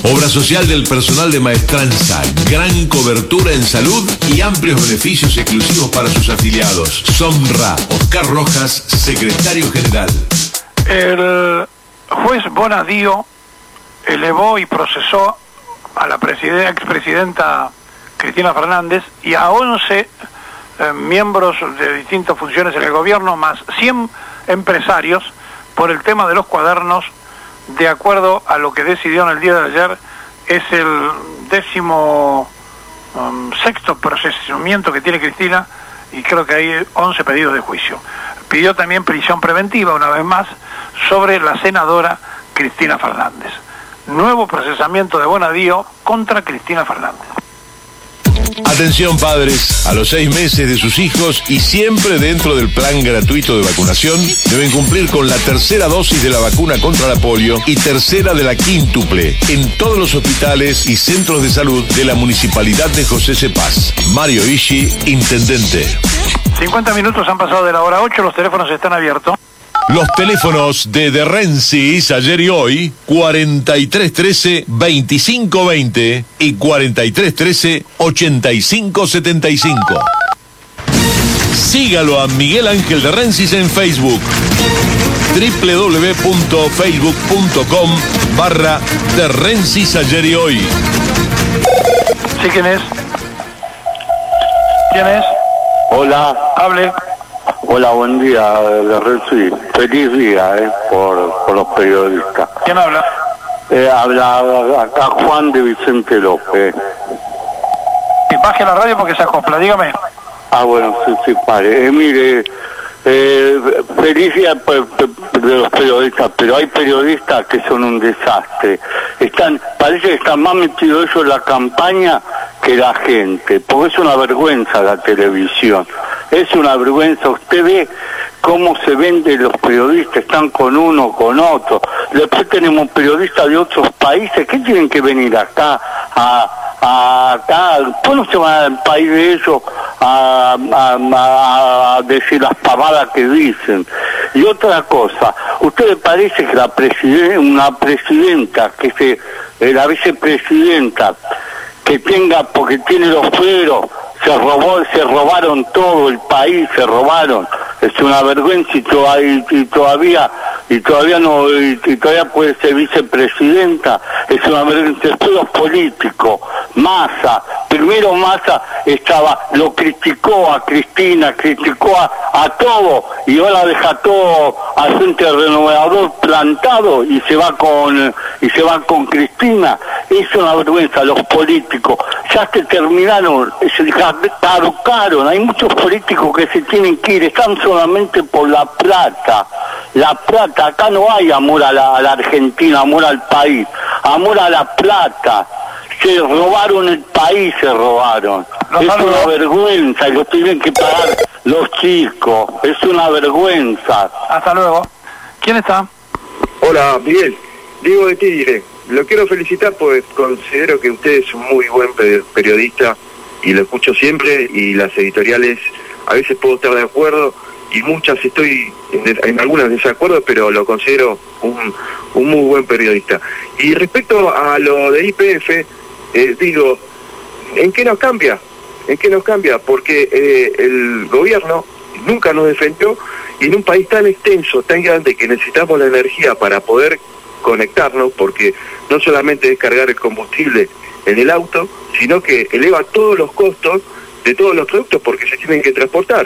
Obra social del personal de maestranza, gran cobertura en salud y amplios beneficios exclusivos para sus afiliados. Somra, Oscar Rojas, secretario general. El juez Bonadío elevó y procesó a la expresidenta Cristina Fernández y a 11 miembros de distintas funciones en el gobierno, más 100 empresarios, por el tema de los cuadernos. De acuerdo a lo que decidió en el día de ayer, es el 16º procesamiento que tiene Cristina, y creo que hay 11 pedidos de juicio. Pidió también prisión preventiva, una vez más, sobre la senadora Cristina Fernández. Nuevo procesamiento de Bonadío contra Cristina Fernández. Atención padres, a los 6 meses de sus hijos y siempre dentro del plan gratuito de vacunación, deben cumplir con la tercera dosis de la vacuna contra la polio y tercera de la quíntuple en todos los hospitales y centros de salud de la Municipalidad de José C. Paz. Mario Ishi, intendente. 50 minutos han pasado de la hora 8, los teléfonos están abiertos. Los teléfonos de Rensis ayer y hoy, 4313-2520 y 4313-8575. Sígalo a Miguel Ángel de Rensis en Facebook. www.facebook.com/de Rensis ayer y hoy. ¿Sí quién es? ¿Quién es? Hola. Hable. Hola, buen día, de Rensis. Feliz día, por los periodistas. ¿Quién habla? Habla acá Juan de Vicente López. Baje la radio porque se acopla, dígame. Ah, bueno, sí, pare. Mire, feliz día de los periodistas, pero hay periodistas que son un desastre. Parece que están más metidos ellos en la campaña que la gente, porque es una vergüenza la televisión. Es una vergüenza. Usted ve cómo se venden los periodistas, están con uno, con otro. Después tenemos periodistas de otros países que tienen que venir acá acá, pues no se van al país de ellos a decir las pavadas que dicen. Y otra cosa, ¿usted le parece que una presidenta, la vicepresidenta, que tenga, porque tiene los fueros, se robaron todo el país, se robaron? Es una vergüenza y todavía puede ser vicepresidenta. Es una vergüenza. Después los políticos, Massa, primero Massa lo criticó a Cristina, criticó a todo, y ahora deja todo al Frente Renovador plantado y se va con Cristina. Es una vergüenza. Los políticos ya se terminaron, se caducaron. Hay muchos políticos que se tienen que ir, están solamente por la plata. La plata, acá no hay amor a la Argentina, amor al país, amor a la plata. Se robaron el país, se robaron. Es una vergüenza y lo tienen que pagar los chicos. Es una vergüenza. Hasta luego. ¿Quién está? Hola, Miguel. Diego de Tigre. Lo quiero felicitar porque considero que usted es un muy buen periodista y lo escucho siempre, y las editoriales a veces puedo estar de acuerdo y muchas estoy en algunas desacuerdo, pero lo considero un muy buen periodista. Y respecto a lo de YPF, digo, ¿en qué nos cambia? ¿En qué nos cambia? Porque el gobierno nunca nos defendió, y en un país tan extenso, tan grande, que necesitamos la energía para poder conectarnos, porque no solamente es cargar el combustible en el auto, sino que eleva todos los costos de todos los productos porque se tienen que transportar.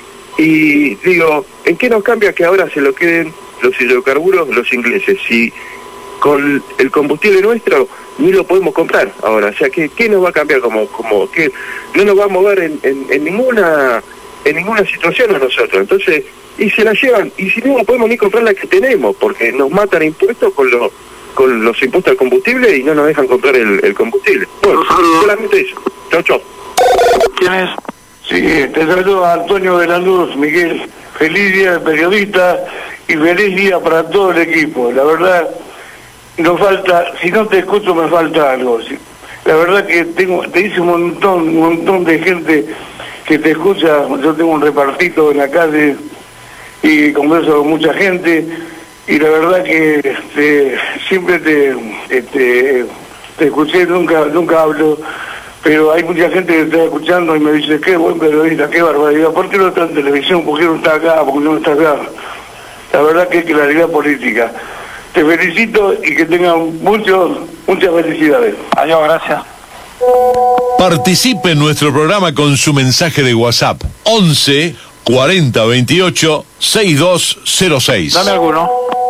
Y digo, ¿en qué nos cambia que ahora se lo queden los hidrocarburos los ingleses? Si con el combustible nuestro ni lo podemos comprar ahora. O sea, ¿qué nos va a cambiar? Como que no nos va a mover en ninguna situación a nosotros. Entonces, y se la llevan, y si no podemos ni comprar la que tenemos, porque nos matan impuestos con los impuestos al combustible y no nos dejan comprar el combustible. Bueno, solamente eso. Chau, chau. ¿Quién es? Sí, te saludo a Antonio de la Luz, Miguel. Feliz día de periodista y feliz día para todo el equipo. La verdad, nos falta, si no te escucho me falta algo. La verdad que te hice un montón de gente que te escucha. Yo tengo un repartito en la calle y converso con mucha gente, y la verdad que siempre te escuché, nunca hablo, pero hay mucha gente que está escuchando y me dice, qué buen periodista, qué barbaridad, ¿por qué no está en televisión? ¿Por qué no está acá? ¿Por qué no está acá? La verdad que es claridad política. Te felicito y que tengan muchas felicidades. Adiós, gracias. Participe en nuestro programa con su mensaje de WhatsApp 11 40 28 6206. Dame alguno.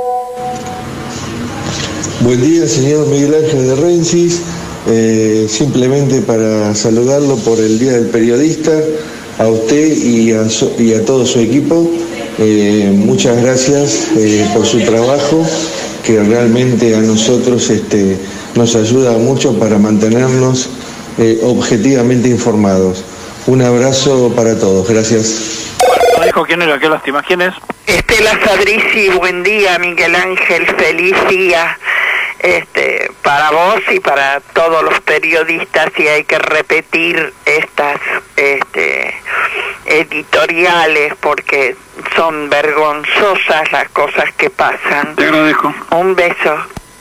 Buen día, señor Miguel Ángel de Rensis. Simplemente para saludarlo por el Día del Periodista, a usted y a todo su equipo. Muchas gracias por su trabajo, que realmente a nosotros nos ayuda mucho para mantenernos objetivamente informados. Un abrazo para todos, gracias. No dijo quién era, qué lástima. ¿Quién es? Estela Sadrici, buen día, Miguel Ángel, feliz día para vos y para todos los periodistas, y hay que repetir estas editoriales porque son vergonzosas las cosas que pasan. Te agradezco. Un beso.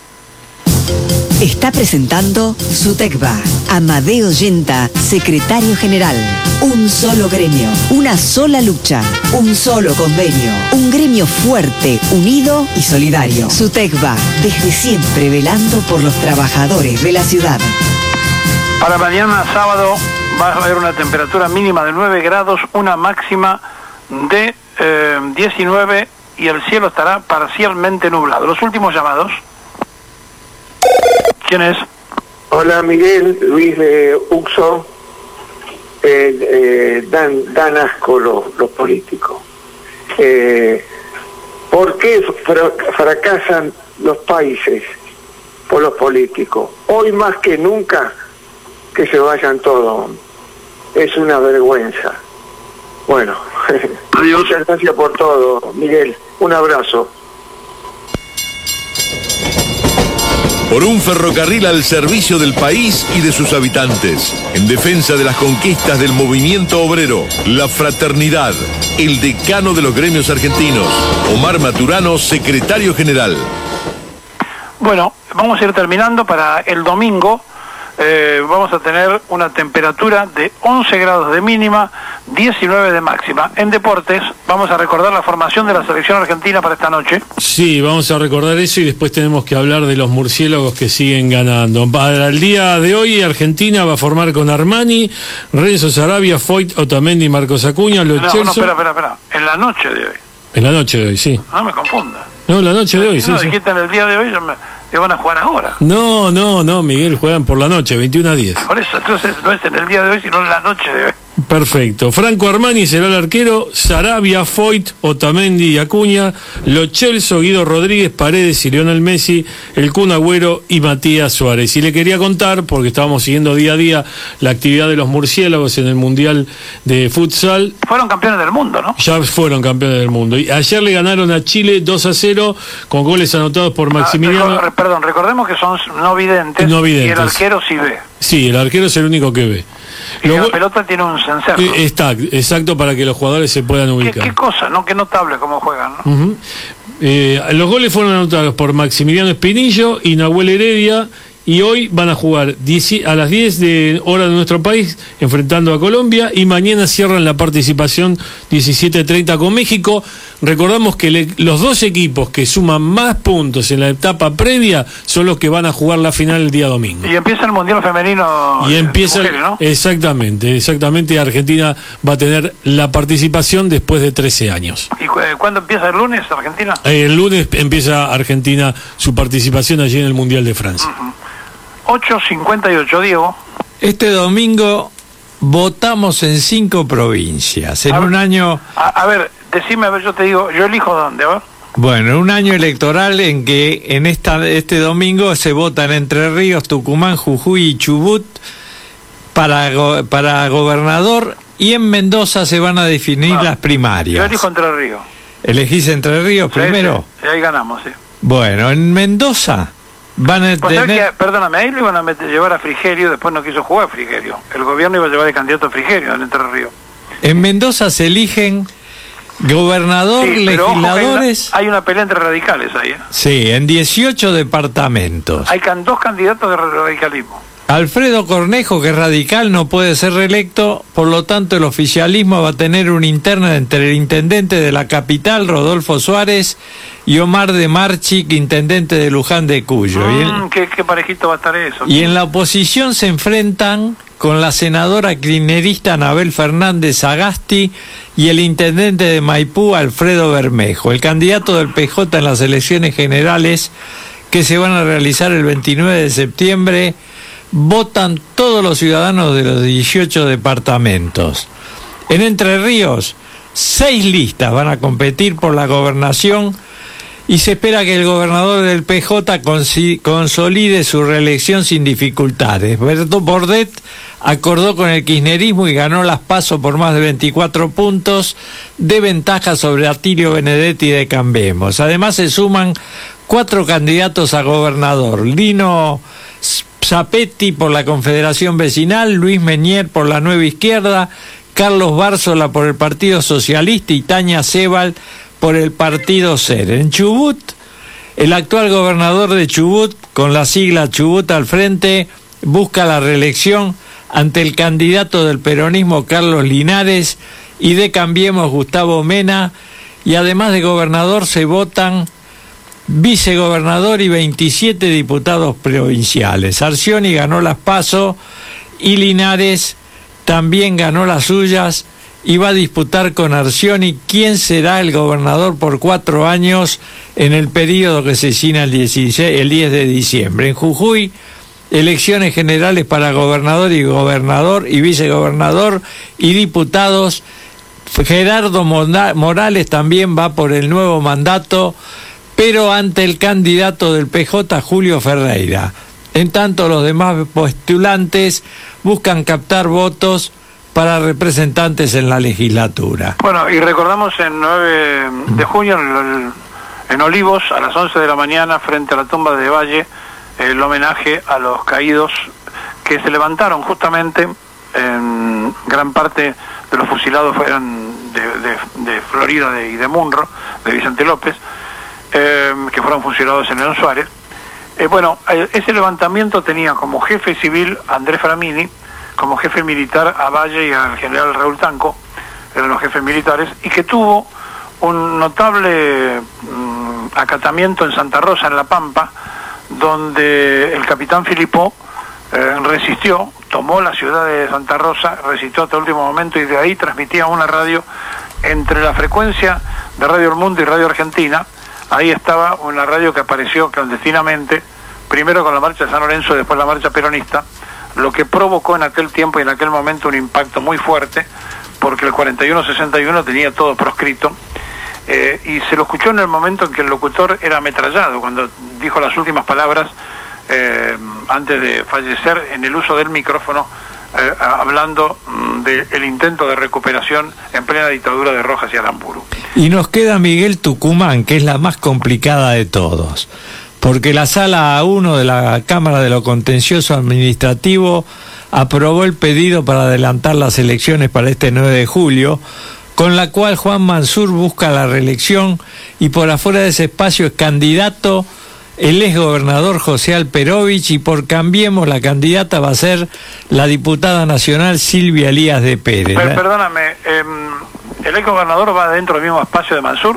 Está presentando SUTECBA. Amadeo Yenta, secretario general. Un solo gremio, una sola lucha, un solo convenio. Un gremio fuerte, unido y solidario. SUTECBA, desde siempre velando por los trabajadores de la ciudad. Para mañana sábado va a haber una temperatura mínima de 9 grados, una máxima de 19 y el cielo estará parcialmente nublado. Los últimos llamados. ¿Quién es? Hola, Miguel, Luis de Uxo. Dan asco los políticos. ¿Por qué fracasan los países por los políticos? Hoy más que nunca que se vayan todos. Es una vergüenza. Bueno, muchas gracias por todo, Miguel. Un abrazo. Por un ferrocarril al servicio del país y de sus habitantes, en defensa de las conquistas del movimiento obrero, la fraternidad, el decano de los gremios argentinos, Omar Maturano, secretario general. Bueno, vamos a ir terminando. Para el domingo vamos a tener una temperatura de 11 grados de mínima, 19 de máxima. En deportes vamos a recordar la formación de la selección argentina para esta noche. Sí, vamos a recordar eso y después tenemos que hablar de los murciélagos que siguen ganando. Para el día de hoy Argentina va a formar con Armani, Renzo Sarabia, Foyt, Otamendi, Marcos Acuña, Lo Celso. No, espera. En la noche de hoy. En la noche de hoy, sí. No me confunda. No, la noche de hoy, sí. No, dijiste en el día de hoy, que van a jugar ahora. No, Miguel, juegan por la noche, 21 a 10. Por eso, entonces no es en el día de hoy, sino en la noche de hoy. Perfecto. Franco Armani será el arquero, Sarabia, Foyt, Otamendi y Acuña, Lo Celso, Guido Rodríguez, Paredes y Lionel Messi, el Kun Agüero y Matías Suárez. Y le quería contar, porque estábamos siguiendo día a día la actividad de los murciélagos en el Mundial de Futsal. Fueron campeones del mundo, ¿no? Ya fueron campeones del mundo. Y ayer le ganaron a Chile 2-0 con goles anotados por Maximiliano. Perdón, recordemos que son no videntes. Y el arquero sí ve. Sí, el arquero es el único que ve. Y la pelota tiene un cencerro. Está, exacto, para que los jugadores se puedan ubicar. ¿Qué cosa? ¿No? Qué notable cómo juegan, ¿no? Los goles fueron anotados por Maximiliano Espinillo y Nahuel Heredia, y hoy van a jugar a las 10 de hora de nuestro país enfrentando a Colombia, y mañana cierran la participación 17:30 con México. Recordamos que los dos equipos que suman más puntos en la etapa previa son los que van a jugar la final el día domingo. Y empieza el Mundial Femenino. Y empieza, mujeres, ¿no? Exactamente, Argentina va a tener la participación después de 13 años. ¿Y cuándo empieza el lunes Argentina? El lunes empieza Argentina su participación allí en el Mundial de Francia. 8:58, Diego. Este domingo votamos en 5 provincias. En un año... A ver, decime, a ver, yo te digo, yo elijo dónde, a ver. Bueno, un año electoral en que en este domingo se votan Entre Ríos, Tucumán, Jujuy y Chubut para gobernador, y en Mendoza se van a definir las primarias. Yo elijo Entre Ríos. ¿Elegís Entre Ríos primero? Sí, ahí ganamos, sí. Bueno, en Mendoza van a tener... Perdóname, ahí le iban a llevar a Frigerio, después no quiso jugar Frigerio. El gobierno iba a llevar de candidato a Frigerio en Entre Ríos. En Mendoza se eligen Gobernador, Sí, pero ojo que legisladores. hay una pelea entre radicales ahí, ¿eh? Sí, en 18 departamentos. Hay dos candidatos de radicalismo. Alfredo Cornejo, que es radical, no puede ser reelecto, por lo tanto el oficialismo va a tener una interna entre el intendente de la capital, Rodolfo Suárez, y Omar de Marchik, intendente de Luján de Cuyo. ¿Qué parejito va a estar eso? Y en la oposición se enfrentan con la senadora kirchnerista Anabel Fernández Sagasti y el intendente de Maipú, Alfredo Bermejo. El candidato del PJ en las elecciones generales que se van a realizar el 29 de septiembre, votan todos los ciudadanos de los 18 departamentos. En Entre Ríos, 6 listas van a competir por la gobernación y se espera que el gobernador del PJ consolide su reelección sin dificultades. Berto Bordet acordó con el kirchnerismo y ganó las PASO por más de 24 puntos de ventaja sobre Atilio Benedetti de Cambiemos. Además se suman 4 candidatos a gobernador: Lino Zapetti por la Confederación Vecinal, Luis Meñer por la Nueva Izquierda, Carlos Bárzola por el Partido Socialista y Tania Sebal por el Partido SER. En Chubut, el actual gobernador de Chubut, con la sigla Chubut al frente, busca la reelección ante el candidato del peronismo Carlos Linares y de Cambiemos Gustavo Mena, y además de gobernador se votan vicegobernador y 27 diputados provinciales. Arcioni ganó las PASO y Linares también ganó las suyas y va a disputar con Arcioni quién será el gobernador por 4 años en el periodo que se cina el 10 de diciembre. En Jujuy, elecciones generales para gobernador y vicegobernador y diputados. Gerardo Morales también va por el nuevo mandato, pero ante el candidato del PJ, Julio Ferreira. En tanto, los demás postulantes buscan captar votos para representantes en la legislatura. Bueno, y recordamos el 9 de junio en Olivos, a las 11 de la mañana, frente a la tumba de Valle, el homenaje a los caídos que se levantaron justamente. En gran parte de los fusilados fueron de Florida y de Munro, de Vicente López, que fueron fusilados en León Suárez. Ese levantamiento tenía como jefe civil a Andrés Framini, como jefe militar a Valle y al general Raúl Tanco, eran los jefes militares, y que tuvo un notable acatamiento en Santa Rosa, en La Pampa, donde el capitán Filipó resistió, tomó la ciudad de Santa Rosa, resistió hasta el último momento y de ahí transmitía una radio entre la frecuencia de Radio El Mundo y Radio Argentina. Ahí estaba una radio que apareció clandestinamente, primero con la marcha de San Lorenzo, después la marcha peronista, lo que provocó en aquel tiempo y en aquel momento un impacto muy fuerte, porque el 41-61 tenía todo proscrito, y se lo escuchó en el momento en que el locutor era ametrallado, cuando dijo las últimas palabras antes de fallecer en el uso del micrófono, hablando del intento de recuperación en plena dictadura de Rojas y Aramburu. Y nos queda Miguel Tucumán, que es la más complicada de todos, porque la Sala A1 de la Cámara de lo Contencioso Administrativo aprobó el pedido para adelantar las elecciones para este 9 de julio, con la cual Juan Mansur busca la reelección y por afuera de ese espacio es candidato el exgobernador José Alperovich, y por Cambiemos la candidata va a ser la diputada nacional Silvia Elías de Pérez. Perdóname, ¿el exgobernador va dentro del mismo espacio de Mansur?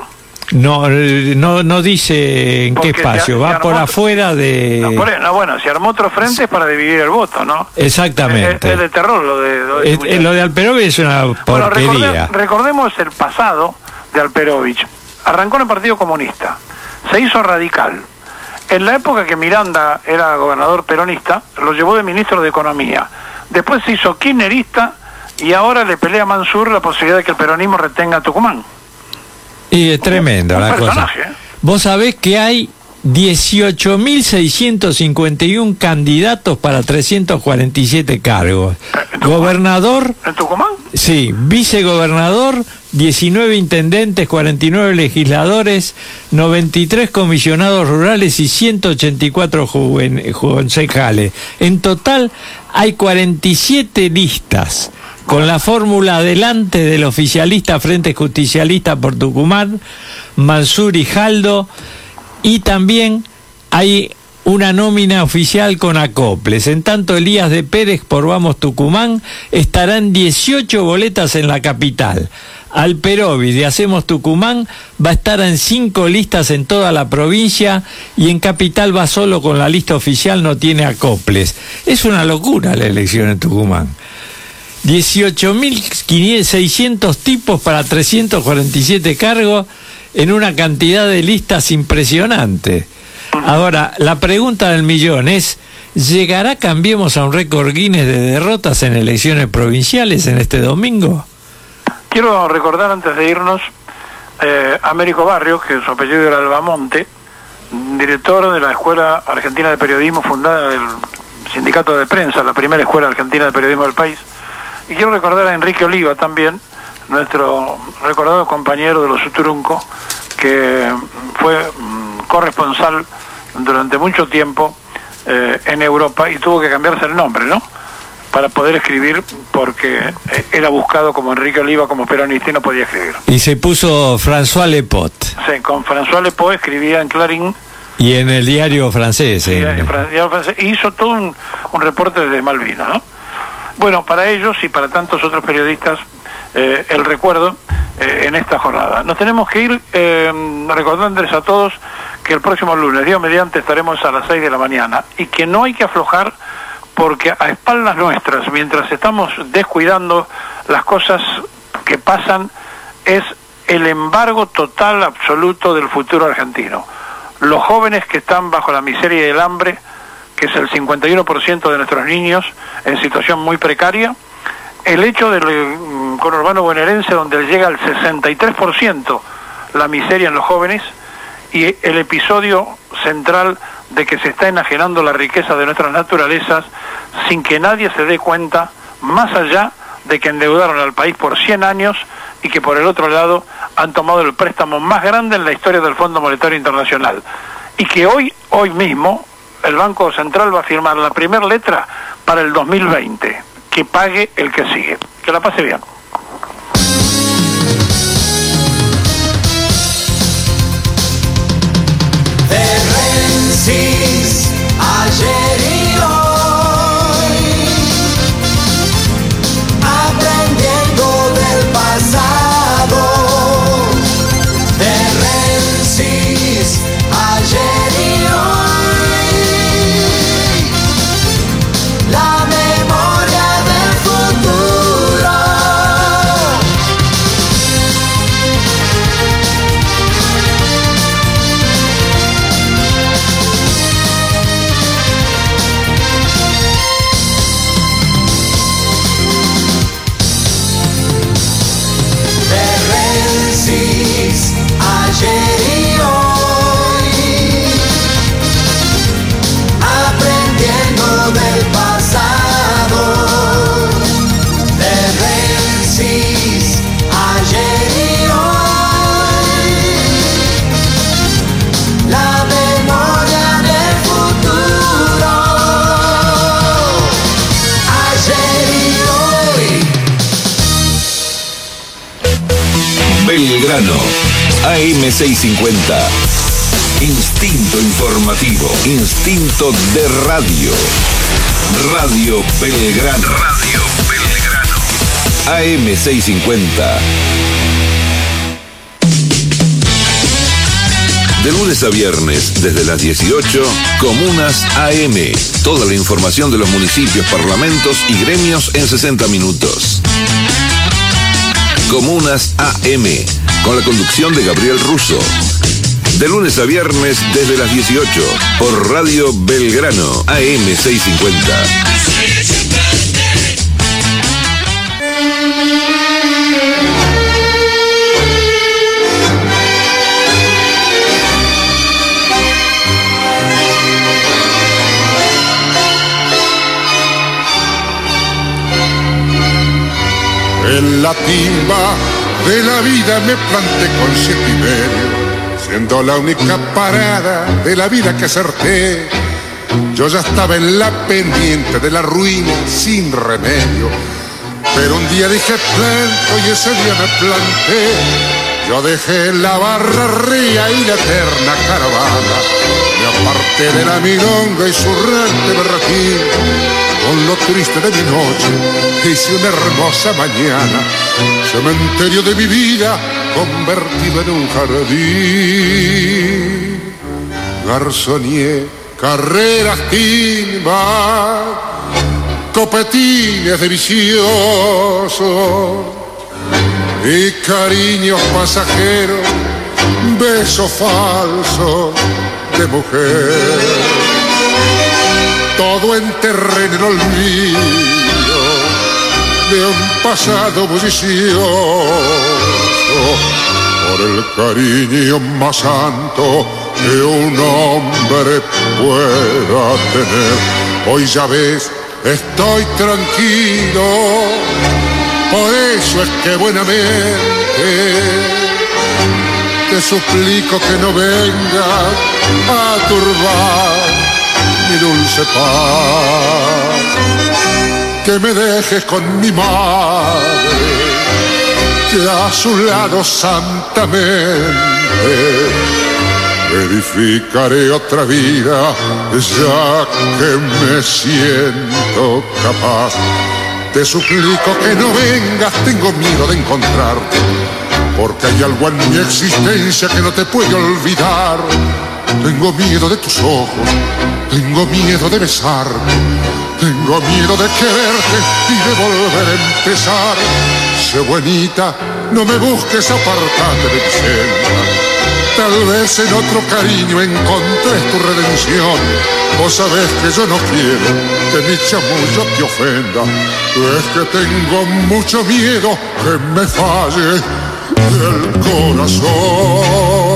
No dice en qué espacio, va por afuera de... se armó otro frente para dividir el voto, ¿no? Exactamente. Es de terror lo de Alperovich es una porquería. Recordemos el pasado de Alperovich. Arrancó en el Partido Comunista, se hizo radical. En la época que Miranda era gobernador peronista, lo llevó de ministro de Economía. Después se hizo kirchnerista y ahora le pelea a Mansur la posibilidad de que el peronismo retenga a Tucumán. Y es tremendo la cosa. Vos sabés que hay 18.651 candidatos para 347 cargos. Gobernador... ¿En Tucumán? Sí, vicegobernador, 19 intendentes, 49 legisladores, 93 comisionados rurales y 184 concejales. En total hay 47 listas con la fórmula delante del oficialista Frente Justicialista por Tucumán, Mansur y Jaldo, y también hay una nómina oficial con acoples. En tanto, Elías de Pérez por Vamos Tucumán estará en 18 boletas en la capital. Alperovi de Hacemos Tucumán va a estar en 5 listas en toda la provincia, y en capital va solo con la lista oficial, no tiene acoples. Es una locura la elección en Tucumán. 18.600 tipos para 347 cargos en una cantidad de listas impresionante. Ahora, la pregunta del millón es: ¿llegará Cambiemos a un récord Guinness de derrotas en elecciones provinciales en este domingo? Quiero recordar antes de irnos a Américo Barrios, que su apellido era Albamonte, director de la Escuela Argentina de Periodismo, fundada del Sindicato de Prensa, la primera escuela argentina de periodismo del país. Y quiero recordar a Enrique Oliva también, nuestro recordado compañero de los Uturunco, que fue corresponsal durante mucho tiempo en Europa y tuvo que cambiarse el nombre, ¿no?, para poder escribir, porque era buscado como Enrique Oliva, como peronista, y no podía escribir. Y se puso François Lepot. Sí, con François Lepot escribía en Clarín. Y en el diario francés. Sí, hizo todo un reporte desde Malvinas, ¿no? Bueno, para ellos y para tantos otros periodistas, el recuerdo en esta jornada. Nos tenemos que ir recordándoles a todos que el próximo lunes, Dios mediante, estaremos a las 6 de la mañana, y que no hay que aflojar, porque a espaldas nuestras, mientras estamos descuidando las cosas que pasan, es el embargo total, absoluto del futuro argentino. Los jóvenes que están bajo la miseria y el hambre, que es el 51% de nuestros niños en situación muy precaria, el hecho del conurbano bonaerense, donde llega al 63% la miseria en los jóvenes, y el episodio central de que se está enajenando la riqueza de nuestras naturalezas sin que nadie se dé cuenta, más allá de que endeudaron al país por 100 años y que por el otro lado han tomado el préstamo más grande en la historia del Fondo Monetario Internacional, y que hoy mismo el Banco Central va a firmar la primera letra para el 2020, que pague el que sigue. Que la pase bien. Ayer y hoy, aprendiendo del pasado. De Rensis, ayer y hoy, la memoria del futuro. Ayer y hoy, aprendiendo del pasado. De Rensis, ayer y hoy, la memoria del futuro. Ayer y hoy. Belgrano, AM650. Instinto informativo, instinto de radio. Radio Belgrano. Radio Belgrano. AM650. De lunes a viernes, desde las 18, Comunas AM. Toda la información de los municipios, parlamentos y gremios en 60 minutos. Comunas AM, con la conducción de Gabriel Russo. De lunes a viernes desde las 18, por Radio Belgrano, AM650. En la timba de la vida me planté con 7,5, siendo la única parada de la vida que acerté. Yo ya estaba en la pendiente de la ruina sin remedio, Pero un día dije planto y ese día me planté. Yo dejé la barrería y la eterna caravana. Me aparté de la milonga y su errante berretín. Con lo triste de mi noche hice una hermosa mañana. Cementerio de mi vida convertido en un jardín. Garzonier, carreras, timba, copetines de vicioso y cariños pasajeros, besos falsos de mujer. Todo enterré en el olvido de un pasado bullicioso, por el cariño más santo que un hombre pueda tener. Hoy ya ves, estoy tranquilo, por eso es que buenamente te suplico que no vengas a turbar mi dulce paz, que me dejes con mi madre, que a su lado santamente edificaré otra vida, ya que me siento capaz. Te suplico que no vengas, tengo miedo de encontrarte, porque hay algo en mi existencia que no te puede olvidar. Tengo miedo de tus ojos, tengo miedo de besarte, tengo miedo de quererte y de volver a empezar. Sé buenita, no me busques, apartate de mi senda. Tal vez en otro cariño encontres tu redención. Vos sabés que yo no quiero que mi chamullo te ofenda. Es que tengo mucho miedo que me falle el corazón.